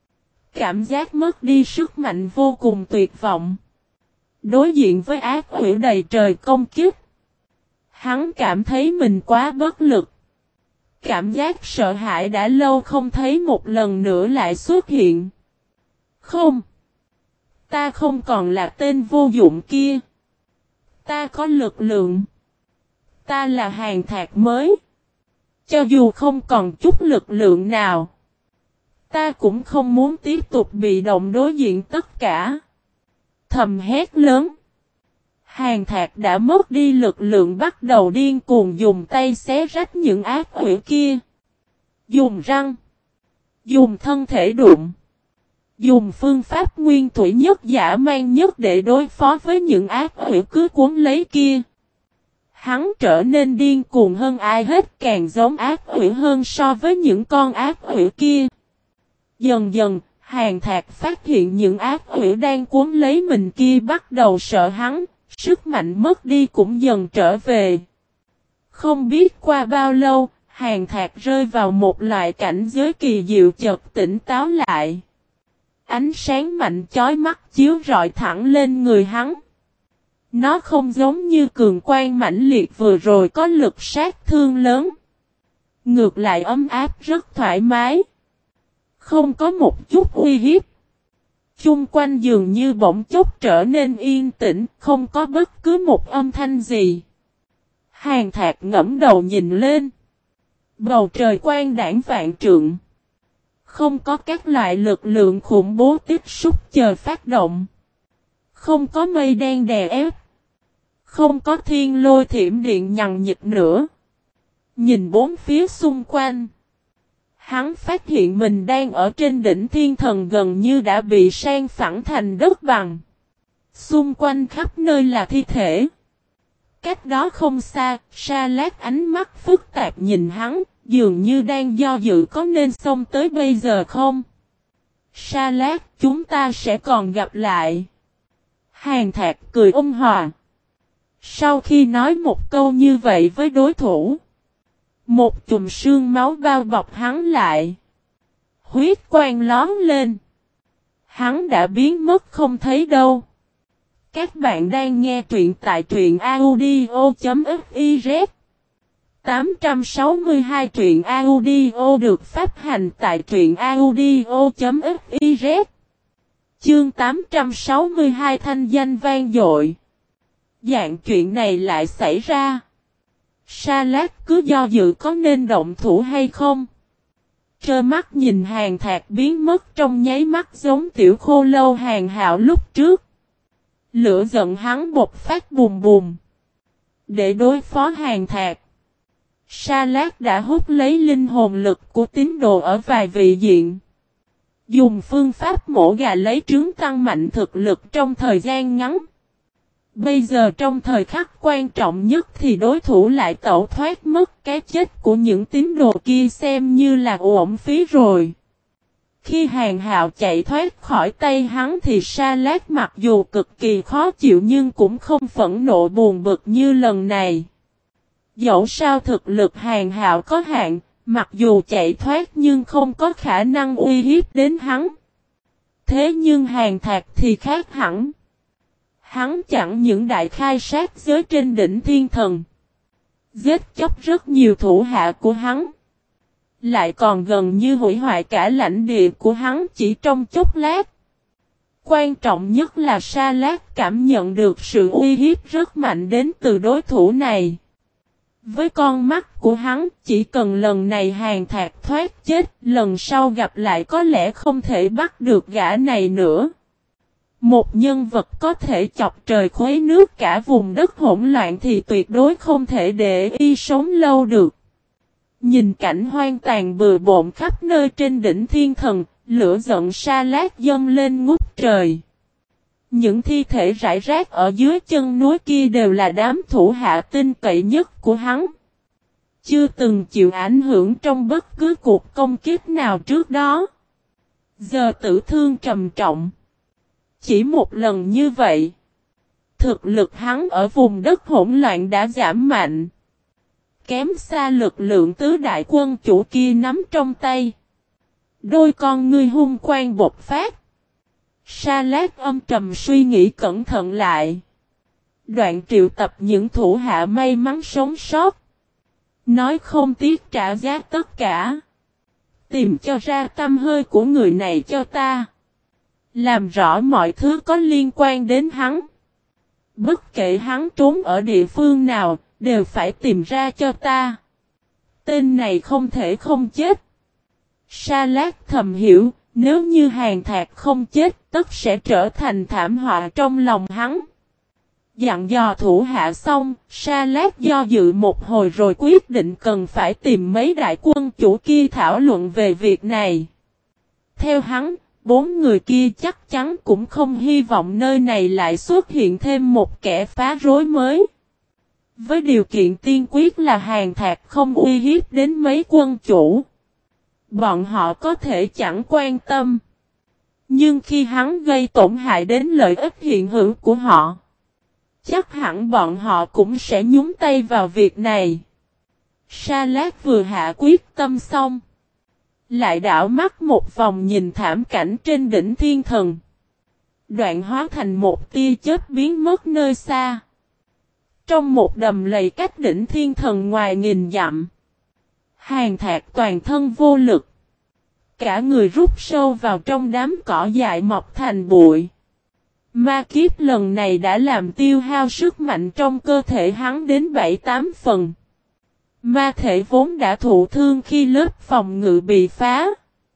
Cảm giác mất đi sức mạnh vô cùng tuyệt vọng. Đối diện với ác quỷ đầy trời công kích. Hắn cảm thấy mình quá bất lực. Cảm giác sợ hãi đã lâu không thấy một lần nữa lại xuất hiện. Không. Ta không còn là tên vô dụng kia. Ta có lực lượng. Ta là Hàn Thạc mới. Cho dù không còn chút lực lượng nào. Ta cũng không muốn tiếp tục bị động đối diện tất cả. Thầm hét lớn. Hàn Thạc đã mất đi lực lượng bắt đầu điên cuồng dùng tay xé rách những ác quỷ kia. Dùng răng. Dùng thân thể đụng. Dùng phương pháp nguyên thủy nhất dã man nhất để đối phó với những ác quỷ cứ cuốn lấy kia. Hắn trở nên điên cuồng hơn ai hết, càng giống ác quỷ hơn so với những con ác quỷ kia. Dần dần, Hàn Thạc phát hiện những ác quỷ đang cuốn lấy mình kia bắt đầu sợ hắn, sức mạnh mất đi cũng dần trở về. Không biết qua bao lâu, Hàn Thạc rơi vào một loại cảnh giới kỳ diệu chợt tỉnh táo lại. Ánh sáng mạnh chói mắt chiếu rọi thẳng lên người hắn. Nó không giống như cường quang mãnh liệt vừa rồi có lực sát thương lớn. Ngược lại ấm áp rất thoải mái. Không có một chút uy hiếp. Chung quanh dường như bỗng chốc trở nên yên tĩnh, không có bất cứ một âm thanh gì. Hàn Thạc ngẫm đầu nhìn lên. Bầu trời quang đãng vạn trượng. Không có các loại lực lượng khủng bố tiếp xúc chờ phát động. Không có mây đen đè ép. Không có thiên lôi thiểm điện nhằng nhịt nữa. Nhìn bốn phía xung quanh. Hắn phát hiện mình đang ở trên đỉnh thiên thần gần như đã bị san phẳng thành đất bằng. Xung quanh khắp nơi là thi thể. Cách đó không xa, Sa Lát ánh mắt phức tạp nhìn hắn, dường như đang do dự có nên xông tới bây giờ không. Sa Lát, chúng ta sẽ còn gặp lại. Hàn Thạc cười ôn hòa. Sau khi nói một câu như vậy với đối thủ, một chùm sương máu bao bọc hắn lại. Huyết quang lóm lên. Hắn đã biến mất không thấy đâu. Các bạn đang nghe truyện tại truyện audio.fiz 862 truyện audio được phát hành tại truyện audio.fiz Chương 862 thanh danh vang dội. Dạng chuyện này lại xảy ra. Sa Lát cứ do dự có nên động thủ hay không. Trơ mắt nhìn Hàn Thạc biến mất trong nháy mắt giống tiểu khô lâu Hàn Hạo lúc trước. Lửa giận hắn bộc phát bùm bùm. Để đối phó Hàn Thạc, Sa Lát đã hút lấy linh hồn lực của tín đồ ở vài vị diện. Dùng phương pháp mổ gà lấy trứng tăng mạnh thực lực trong thời gian ngắn. Bây giờ trong thời khắc quan trọng nhất thì đối thủ lại tẩu thoát mất, cái chết của những tín đồ kia xem như là uổng phí rồi. Khi Hàn Hạo chạy thoát khỏi tay hắn thì Sa Lát mặc dù cực kỳ khó chịu nhưng cũng không phẫn nộ buồn bực như lần này. Dẫu sao thực lực Hàn Hạo có hạn, mặc dù chạy thoát nhưng không có khả năng uy hiếp đến hắn. Thế nhưng Hàn Thạc thì khác hẳn. Hắn chẳng những đại khai sát giới trên đỉnh thiên thần, giết chóc rất nhiều thủ hạ của hắn, lại còn gần như hủy hoại cả lãnh địa của hắn chỉ trong chốc lát. Quan trọng nhất là Sa Lát cảm nhận được sự uy hiếp rất mạnh đến từ đối thủ này. Với con mắt của hắn, chỉ cần lần này Hàn Thạc thoát chết, lần sau gặp lại có lẽ không thể bắt được gã này nữa. Một nhân vật có thể chọc trời khuấy nước cả vùng đất hỗn loạn thì tuyệt đối không thể để y sống lâu được. Nhìn cảnh hoang tàn bừa bộn khắp nơi trên đỉnh thiên thần, lửa giận Sa Lát dâng lên ngút trời. Những thi thể rải rác ở dưới chân núi kia đều là đám thủ hạ tin cậy nhất của hắn. Chưa từng chịu ảnh hưởng trong bất cứ cuộc công kích nào trước đó. Giờ tử thương trầm trọng. Chỉ một lần như vậy, thực lực hắn ở vùng đất hỗn loạn đã giảm mạnh. Kém xa lực lượng tứ đại quân chủ kia nắm trong tay. Đôi con ngươi hung quang bộc phát. Sa Lát âm trầm suy nghĩ cẩn thận lại. Đoạn triệu tập những thủ hạ may mắn sống sót. Nói không tiếc trả giá tất cả. Tìm cho ra tâm hơi của người này cho ta. Làm rõ mọi thứ có liên quan đến hắn. Bất kể hắn trốn ở địa phương nào, đều phải tìm ra cho ta. Tên này không thể không chết. Sa Lát thầm hiểu, nếu như Hàn Thạc không chết, tất sẽ trở thành thảm họa trong lòng hắn. Dặn dò thủ hạ xong, Sa Lát do dự một hồi rồi quyết định cần phải tìm mấy đại quân chủ kia thảo luận về việc này. Theo hắn, 4 người kia chắc chắn cũng không hy vọng nơi này lại xuất hiện thêm một kẻ phá rối mới. Với điều kiện tiên quyết là Hàn Thạc không uy hiếp đến mấy quân chủ. Bọn họ có thể chẳng quan tâm. Nhưng khi hắn gây tổn hại đến lợi ích hiện hữu của họ, chắc hẳn bọn họ cũng sẽ nhúng tay vào việc này. Sa Lát vừa hạ quyết tâm xong, lại đảo mắt một vòng nhìn thảm cảnh trên đỉnh thiên thần. Đoạn hóa thành một tia chớp biến mất nơi xa. Trong một đầm lầy cách đỉnh thiên thần ngoài nghìn dặm, Hàn Thạc toàn thân vô lực. Cả người rút sâu vào trong đám cỏ dại mọc thành bụi. Ma kiếp lần này đã làm tiêu hao sức mạnh trong cơ thể hắn đến 7-8 phần. Ma thể vốn đã thụ thương khi lớp phòng ngự bị phá.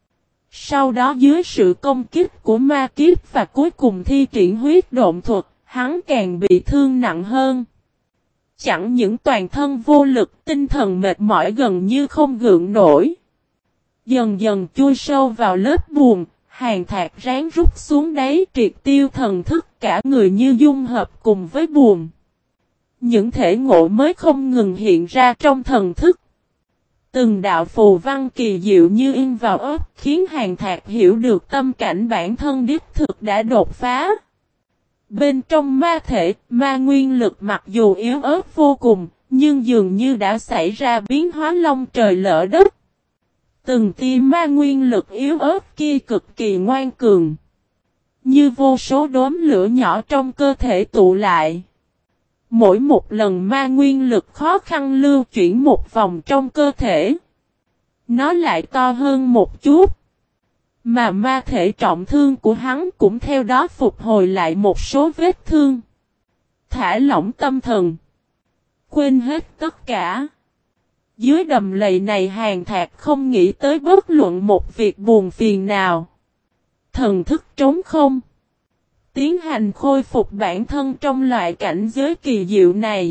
Sau đó dưới sự công kích của ma kiếp và cuối cùng thi triển huyết độn thuật, hắn càng bị thương nặng hơn. Chẳng những toàn thân vô lực, tinh thần mệt mỏi gần như không gượng nổi. Dần dần chui sâu vào lớp buồn, Hàn Thạc ráng rút xuống đáy triệt tiêu thần thức, cả người như dung hợp cùng với buồn. Những thể ngộ mới không ngừng hiện ra trong thần thức. Từng đạo phù văn kỳ diệu như in vào óc khiến Hàn Thạc hiểu được tâm cảnh bản thân đích thực đã đột phá. Bên trong ma thể, ma nguyên lực mặc dù yếu ớt vô cùng, nhưng dường như đã xảy ra biến hóa long trời lỡ đất. Từng tia ma nguyên lực yếu ớt kia cực kỳ ngoan cường. Như vô số đốm lửa nhỏ trong cơ thể tụ lại. Mỗi một lần ma nguyên lực khó khăn lưu chuyển một vòng trong cơ thể, nó lại to hơn một chút. Mà ma thể trọng thương của hắn cũng theo đó phục hồi lại một số vết thương. Thả lỏng tâm thần. Quên hết tất cả. Dưới đầm lầy này Hàn Thạc không nghĩ tới bất luận một việc buồn phiền nào. Thần thức trống không. Tiến hành khôi phục bản thân trong loại cảnh giới kỳ diệu này.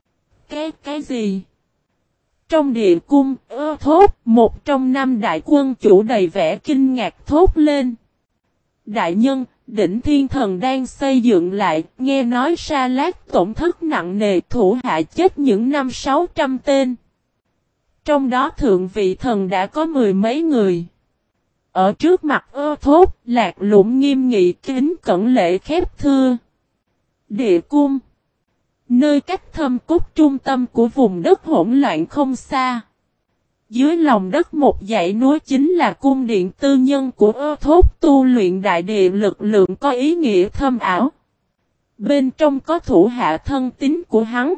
Cái gì? Trong địa cung, thốt, một trong 5 đại quân chủ đầy vẻ kinh ngạc thốt lên. Đại nhân, đỉnh thiên thần đang xây dựng lại, nghe nói Sa Lát tổn thất nặng nề, thủ hạ chết những 500-600 tên. Trong đó thượng vị thần đã có 10 mấy người. Ở trước mặt thốt, Lạc Lũng nghiêm nghị kính cẩn lễ khép thưa. Địa cung, nơi cách thâm cốt trung tâm của vùng đất hỗn loạn không xa. Dưới lòng đất một dãy núi chính là cung điện tư nhân của thốt tu luyện đại địa lực lượng có ý nghĩa thâm ảo. Bên trong có thủ hạ thân tín của hắn.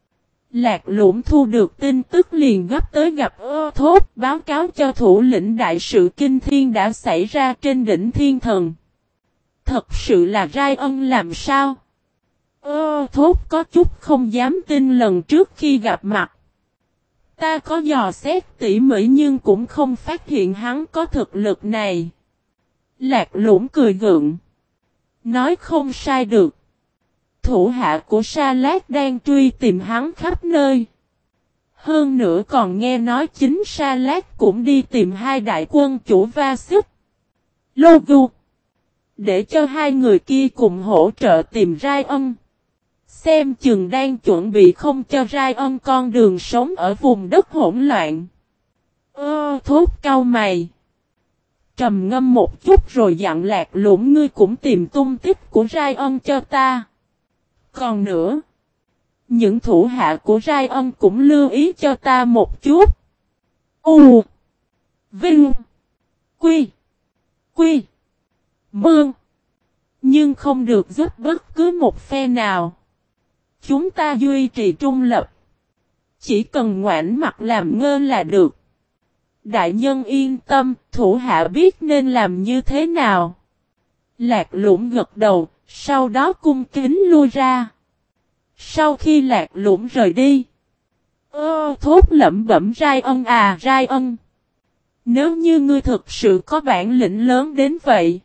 Lạc Lũng thu được tin tức liền gấp tới gặp thốt báo cáo cho thủ lĩnh đại sự kinh thiên đã xảy ra trên đỉnh thiên thần. Thật sự là Rai Ân làm sao? Thốt có chút không dám tin lần trước khi gặp mặt. Ta có dò xét tỉ mỉ nhưng cũng không phát hiện hắn có thực lực này. Lạc Lũng cười gượng. Nói không sai được. Thủ hạ của Sa Lát đang truy tìm hắn khắp nơi. Hơn nữa còn nghe nói chính Sa Lát cũng đi tìm 2 đại quân chủ Va Xích, Logu. Để cho 2 người kia cùng hỗ trợ tìm Rai Ân. Xem chừng đang chuẩn bị không cho Rai Ân con đường sống ở vùng đất hỗn loạn. Thốt cau mày. Trầm ngâm một chút rồi dặn Lạc Lũng ngươi cũng tìm tung tích của Rai Ân cho ta. Còn nữa, những thủ hạ của Rai Ân cũng lưu ý cho ta một chút. U Vinh Quy Quy Mương. Nhưng không được giúp bất cứ một phe nào. Chúng ta duy trì trung lập. Chỉ cần ngoảnh mặt làm ngơ là được. Đại nhân yên tâm, thủ hạ biết nên làm như thế nào. Lạc Lũng gật đầu, sau đó cung kính lui ra. Sau khi Lạc Lũng rời đi, thốt lẩm bẩm Rai Ân à Rai Ân. Nếu như ngươi thực sự có bản lĩnh lớn đến vậy,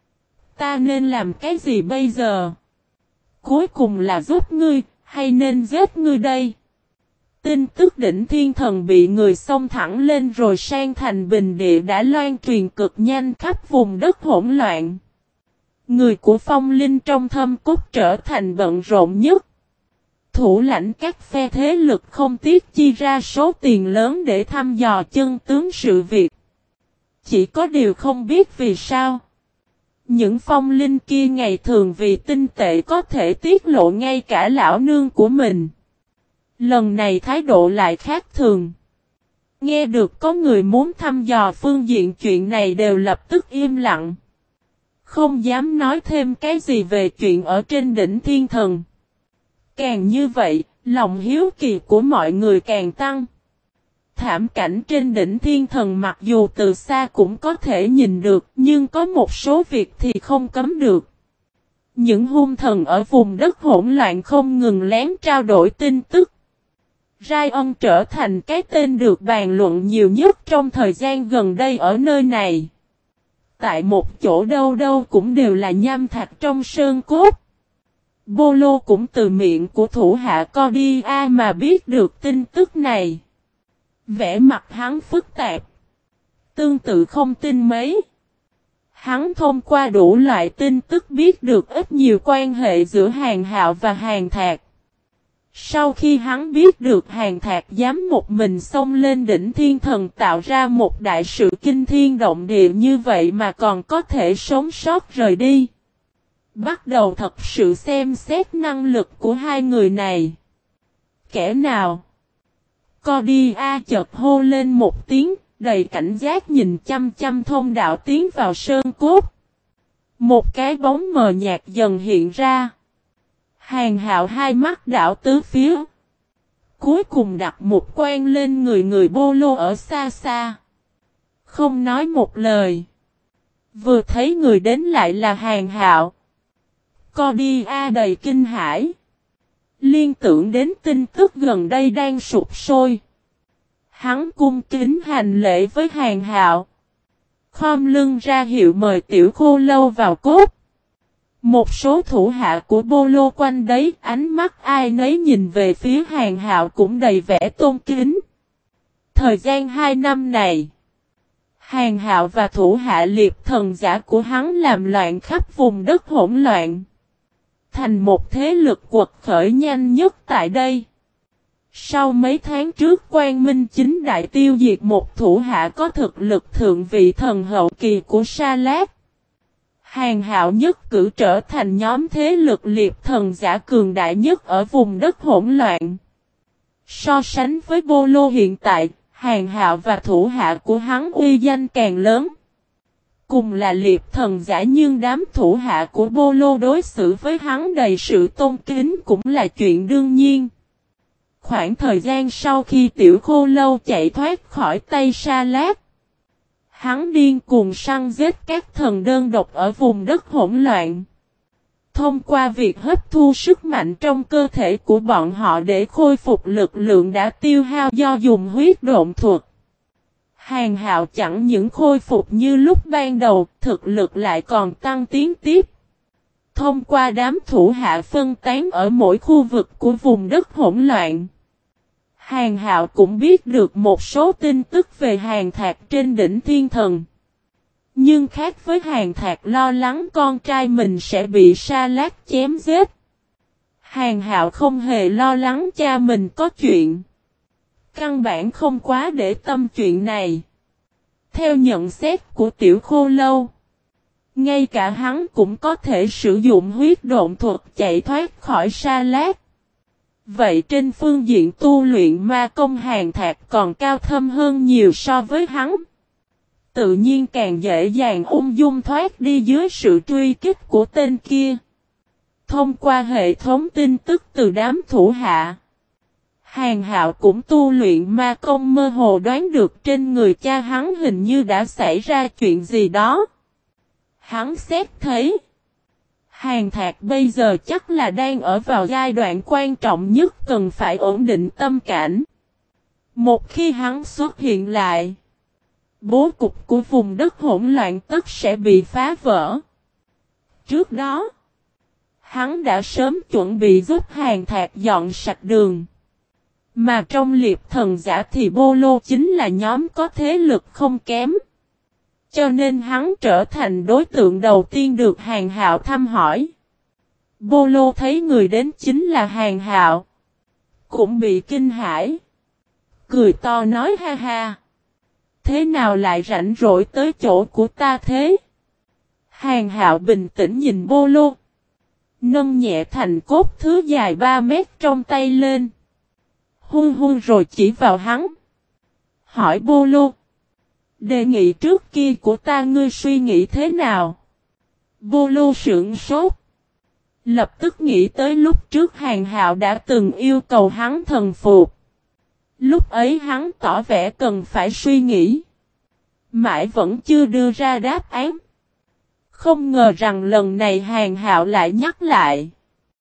ta nên làm cái gì bây giờ? Cuối cùng là giúp ngươi, hay nên giết ngươi đây? Tin tức Đỉnh Thiên Thần bị người xông thẳng lên rồi sang thành bình địa đã loan truyền cực nhanh khắp vùng đất hỗn loạn. Người của Phong Linh trong thâm cốt trở thành bận rộn nhất. Thủ lãnh các phe thế lực không tiếc chi ra số tiền lớn để thăm dò chân tướng sự việc. Chỉ có điều không biết vì sao. Những Phong Linh kia ngày thường vì tinh tệ có thể tiết lộ ngay cả lão nương của mình. Lần này thái độ lại khác thường. Nghe được có người muốn thăm dò phương diện chuyện này đều lập tức im lặng. Không dám nói thêm cái gì về chuyện ở trên đỉnh thiên thần. Càng như vậy, lòng hiếu kỳ của mọi người càng tăng. Thảm cảnh trên đỉnh thiên thần mặc dù từ xa cũng có thể nhìn được, nhưng có một số việc thì không cấm được. Những hung thần ở vùng đất hỗn loạn không ngừng lén trao đổi tin tức. Rai Ân trở thành cái tên được bàn luận nhiều nhất trong thời gian gần đây ở nơi này. Tại một chỗ đâu đâu cũng đều là nham thạch trong sơn cốt. Bolo cũng từ miệng của thủ hạ Cordia mà biết được tin tức này. Vẻ mặt hắn phức tạp. Tương tự không tin mấy. Hắn thông qua đủ loại tin tức biết được ít nhiều quan hệ giữa Hàn Hạo và Hàn Thạc. Sau khi hắn biết được Hàn Thạc dám một mình xông lên đỉnh thiên thần tạo ra một đại sự kinh thiên động địa như vậy mà còn có thể sống sót rời đi. Bắt đầu thật sự xem xét năng lực của hai người này. Kẻ nào? Cordia chợt hô lên một tiếng, đầy cảnh giác nhìn chăm chăm thông đạo tiến vào sơn cốt. Một cái bóng mờ nhạt dần hiện ra. Hàn Hạo hai mắt đảo tứ phía. Cuối cùng đặt một quan lên người Bolo ở xa xa. Không nói một lời. Vừa thấy người đến lại là Hàn Hạo. Cordia đầy kinh hãi. Liên tưởng đến tin tức gần đây đang sụp sôi. Hắn cung kính hành lễ với Hàn Hạo. Khom lưng ra hiệu mời Tiểu Khô Lâu vào cốt. Một số thủ hạ của Bolo quanh đấy, ánh mắt ai nấy nhìn về phía Hàn Hạo cũng đầy vẻ tôn kính. Thời gian 2 năm này, Hàn Hạo và thủ hạ liệp thần giả của hắn làm loạn khắp vùng đất hỗn loạn. Thành một thế lực quật khởi nhanh nhất tại đây. Sau mấy tháng trước Quang Minh Chính Đại tiêu diệt một thủ hạ có thực lực thượng vị thần hậu kỳ của Sa Lát. Hàn Hạo nhất cử trở thành nhóm thế lực liệp thần giả cường đại nhất ở vùng đất hỗn loạn. So sánh với Bolo hiện tại, Hàn Hạo và thủ hạ của hắn uy danh càng lớn. Cùng là liệp thần giả nhưng đám thủ hạ của Bolo đối xử với hắn đầy sự tôn kính cũng là chuyện đương nhiên. Khoảng thời gian sau khi Tiểu Khô Lâu chạy thoát khỏi tay Sa Lát, hắn điên cuồng săn giết các thần đơn độc ở vùng đất hỗn loạn. Thông qua việc hấp thu sức mạnh trong cơ thể của bọn họ để khôi phục lực lượng đã tiêu hao do dùng huyết độn thuật. Hàn Hạo chẳng những khôi phục như lúc ban đầu, thực lực lại còn tăng tiến tiếp. Thông qua đám thủ hạ phân tán ở mỗi khu vực của vùng đất hỗn loạn, Hàn Hạo cũng biết được một số tin tức về Hàn Thạc trên đỉnh thiên thần. Nhưng khác với Hàn Thạc lo lắng con trai mình sẽ bị Sa Lát chém giết, Hàn Hạo không hề lo lắng cha mình có chuyện. Căn bản không quá để tâm chuyện này. Theo nhận xét của Tiểu Khô Lâu, ngay cả hắn cũng có thể sử dụng huyết độn thuật chạy thoát khỏi Sa Lát. Vậy trên phương diện tu luyện ma công Hàn Thạc còn cao thâm hơn nhiều so với hắn. Tự nhiên càng dễ dàng ung dung thoát đi dưới sự truy kích của tên kia. Thông qua hệ thống tin tức từ đám thủ hạ, Hàn Hạo cũng tu luyện ma công mơ hồ đoán được trên người cha hắn hình như đã xảy ra chuyện gì đó. Hắn xét thấy. Hàn Thạc bây giờ chắc là đang ở vào giai đoạn quan trọng nhất cần phải ổn định tâm cảnh. Một khi hắn xuất hiện lại, bố cục của vùng đất hỗn loạn tất sẽ bị phá vỡ. Trước đó, hắn đã sớm chuẩn bị giúp Hàn Thạc dọn sạch đường. Mà trong liệp thần giả thì Bô Lô chính là nhóm có thế lực không kém. Cho nên hắn trở thành đối tượng đầu tiên được Hàn Hạo thăm hỏi. Bô Lô thấy người đến chính là Hàn Hạo. Cũng bị kinh hãi. Cười to nói ha ha. Thế nào lại rảnh rỗi tới chỗ của ta thế? Hàn Hạo bình tĩnh nhìn Bô Lô. Nâng nhẹ thành cốt thứ dài 3 mét trong tay lên. Hun hun rồi chỉ vào hắn. Hỏi Bô Lô. Đề nghị trước kia của ta ngươi suy nghĩ thế nào? Bô Lô sững sốt. Lập tức nghĩ tới lúc trước Hàn Hạo đã từng yêu cầu hắn thần phục. Lúc ấy hắn tỏ vẻ cần phải suy nghĩ. Mãi vẫn chưa đưa ra đáp án. Không ngờ rằng lần này Hàn Hạo lại nhắc lại.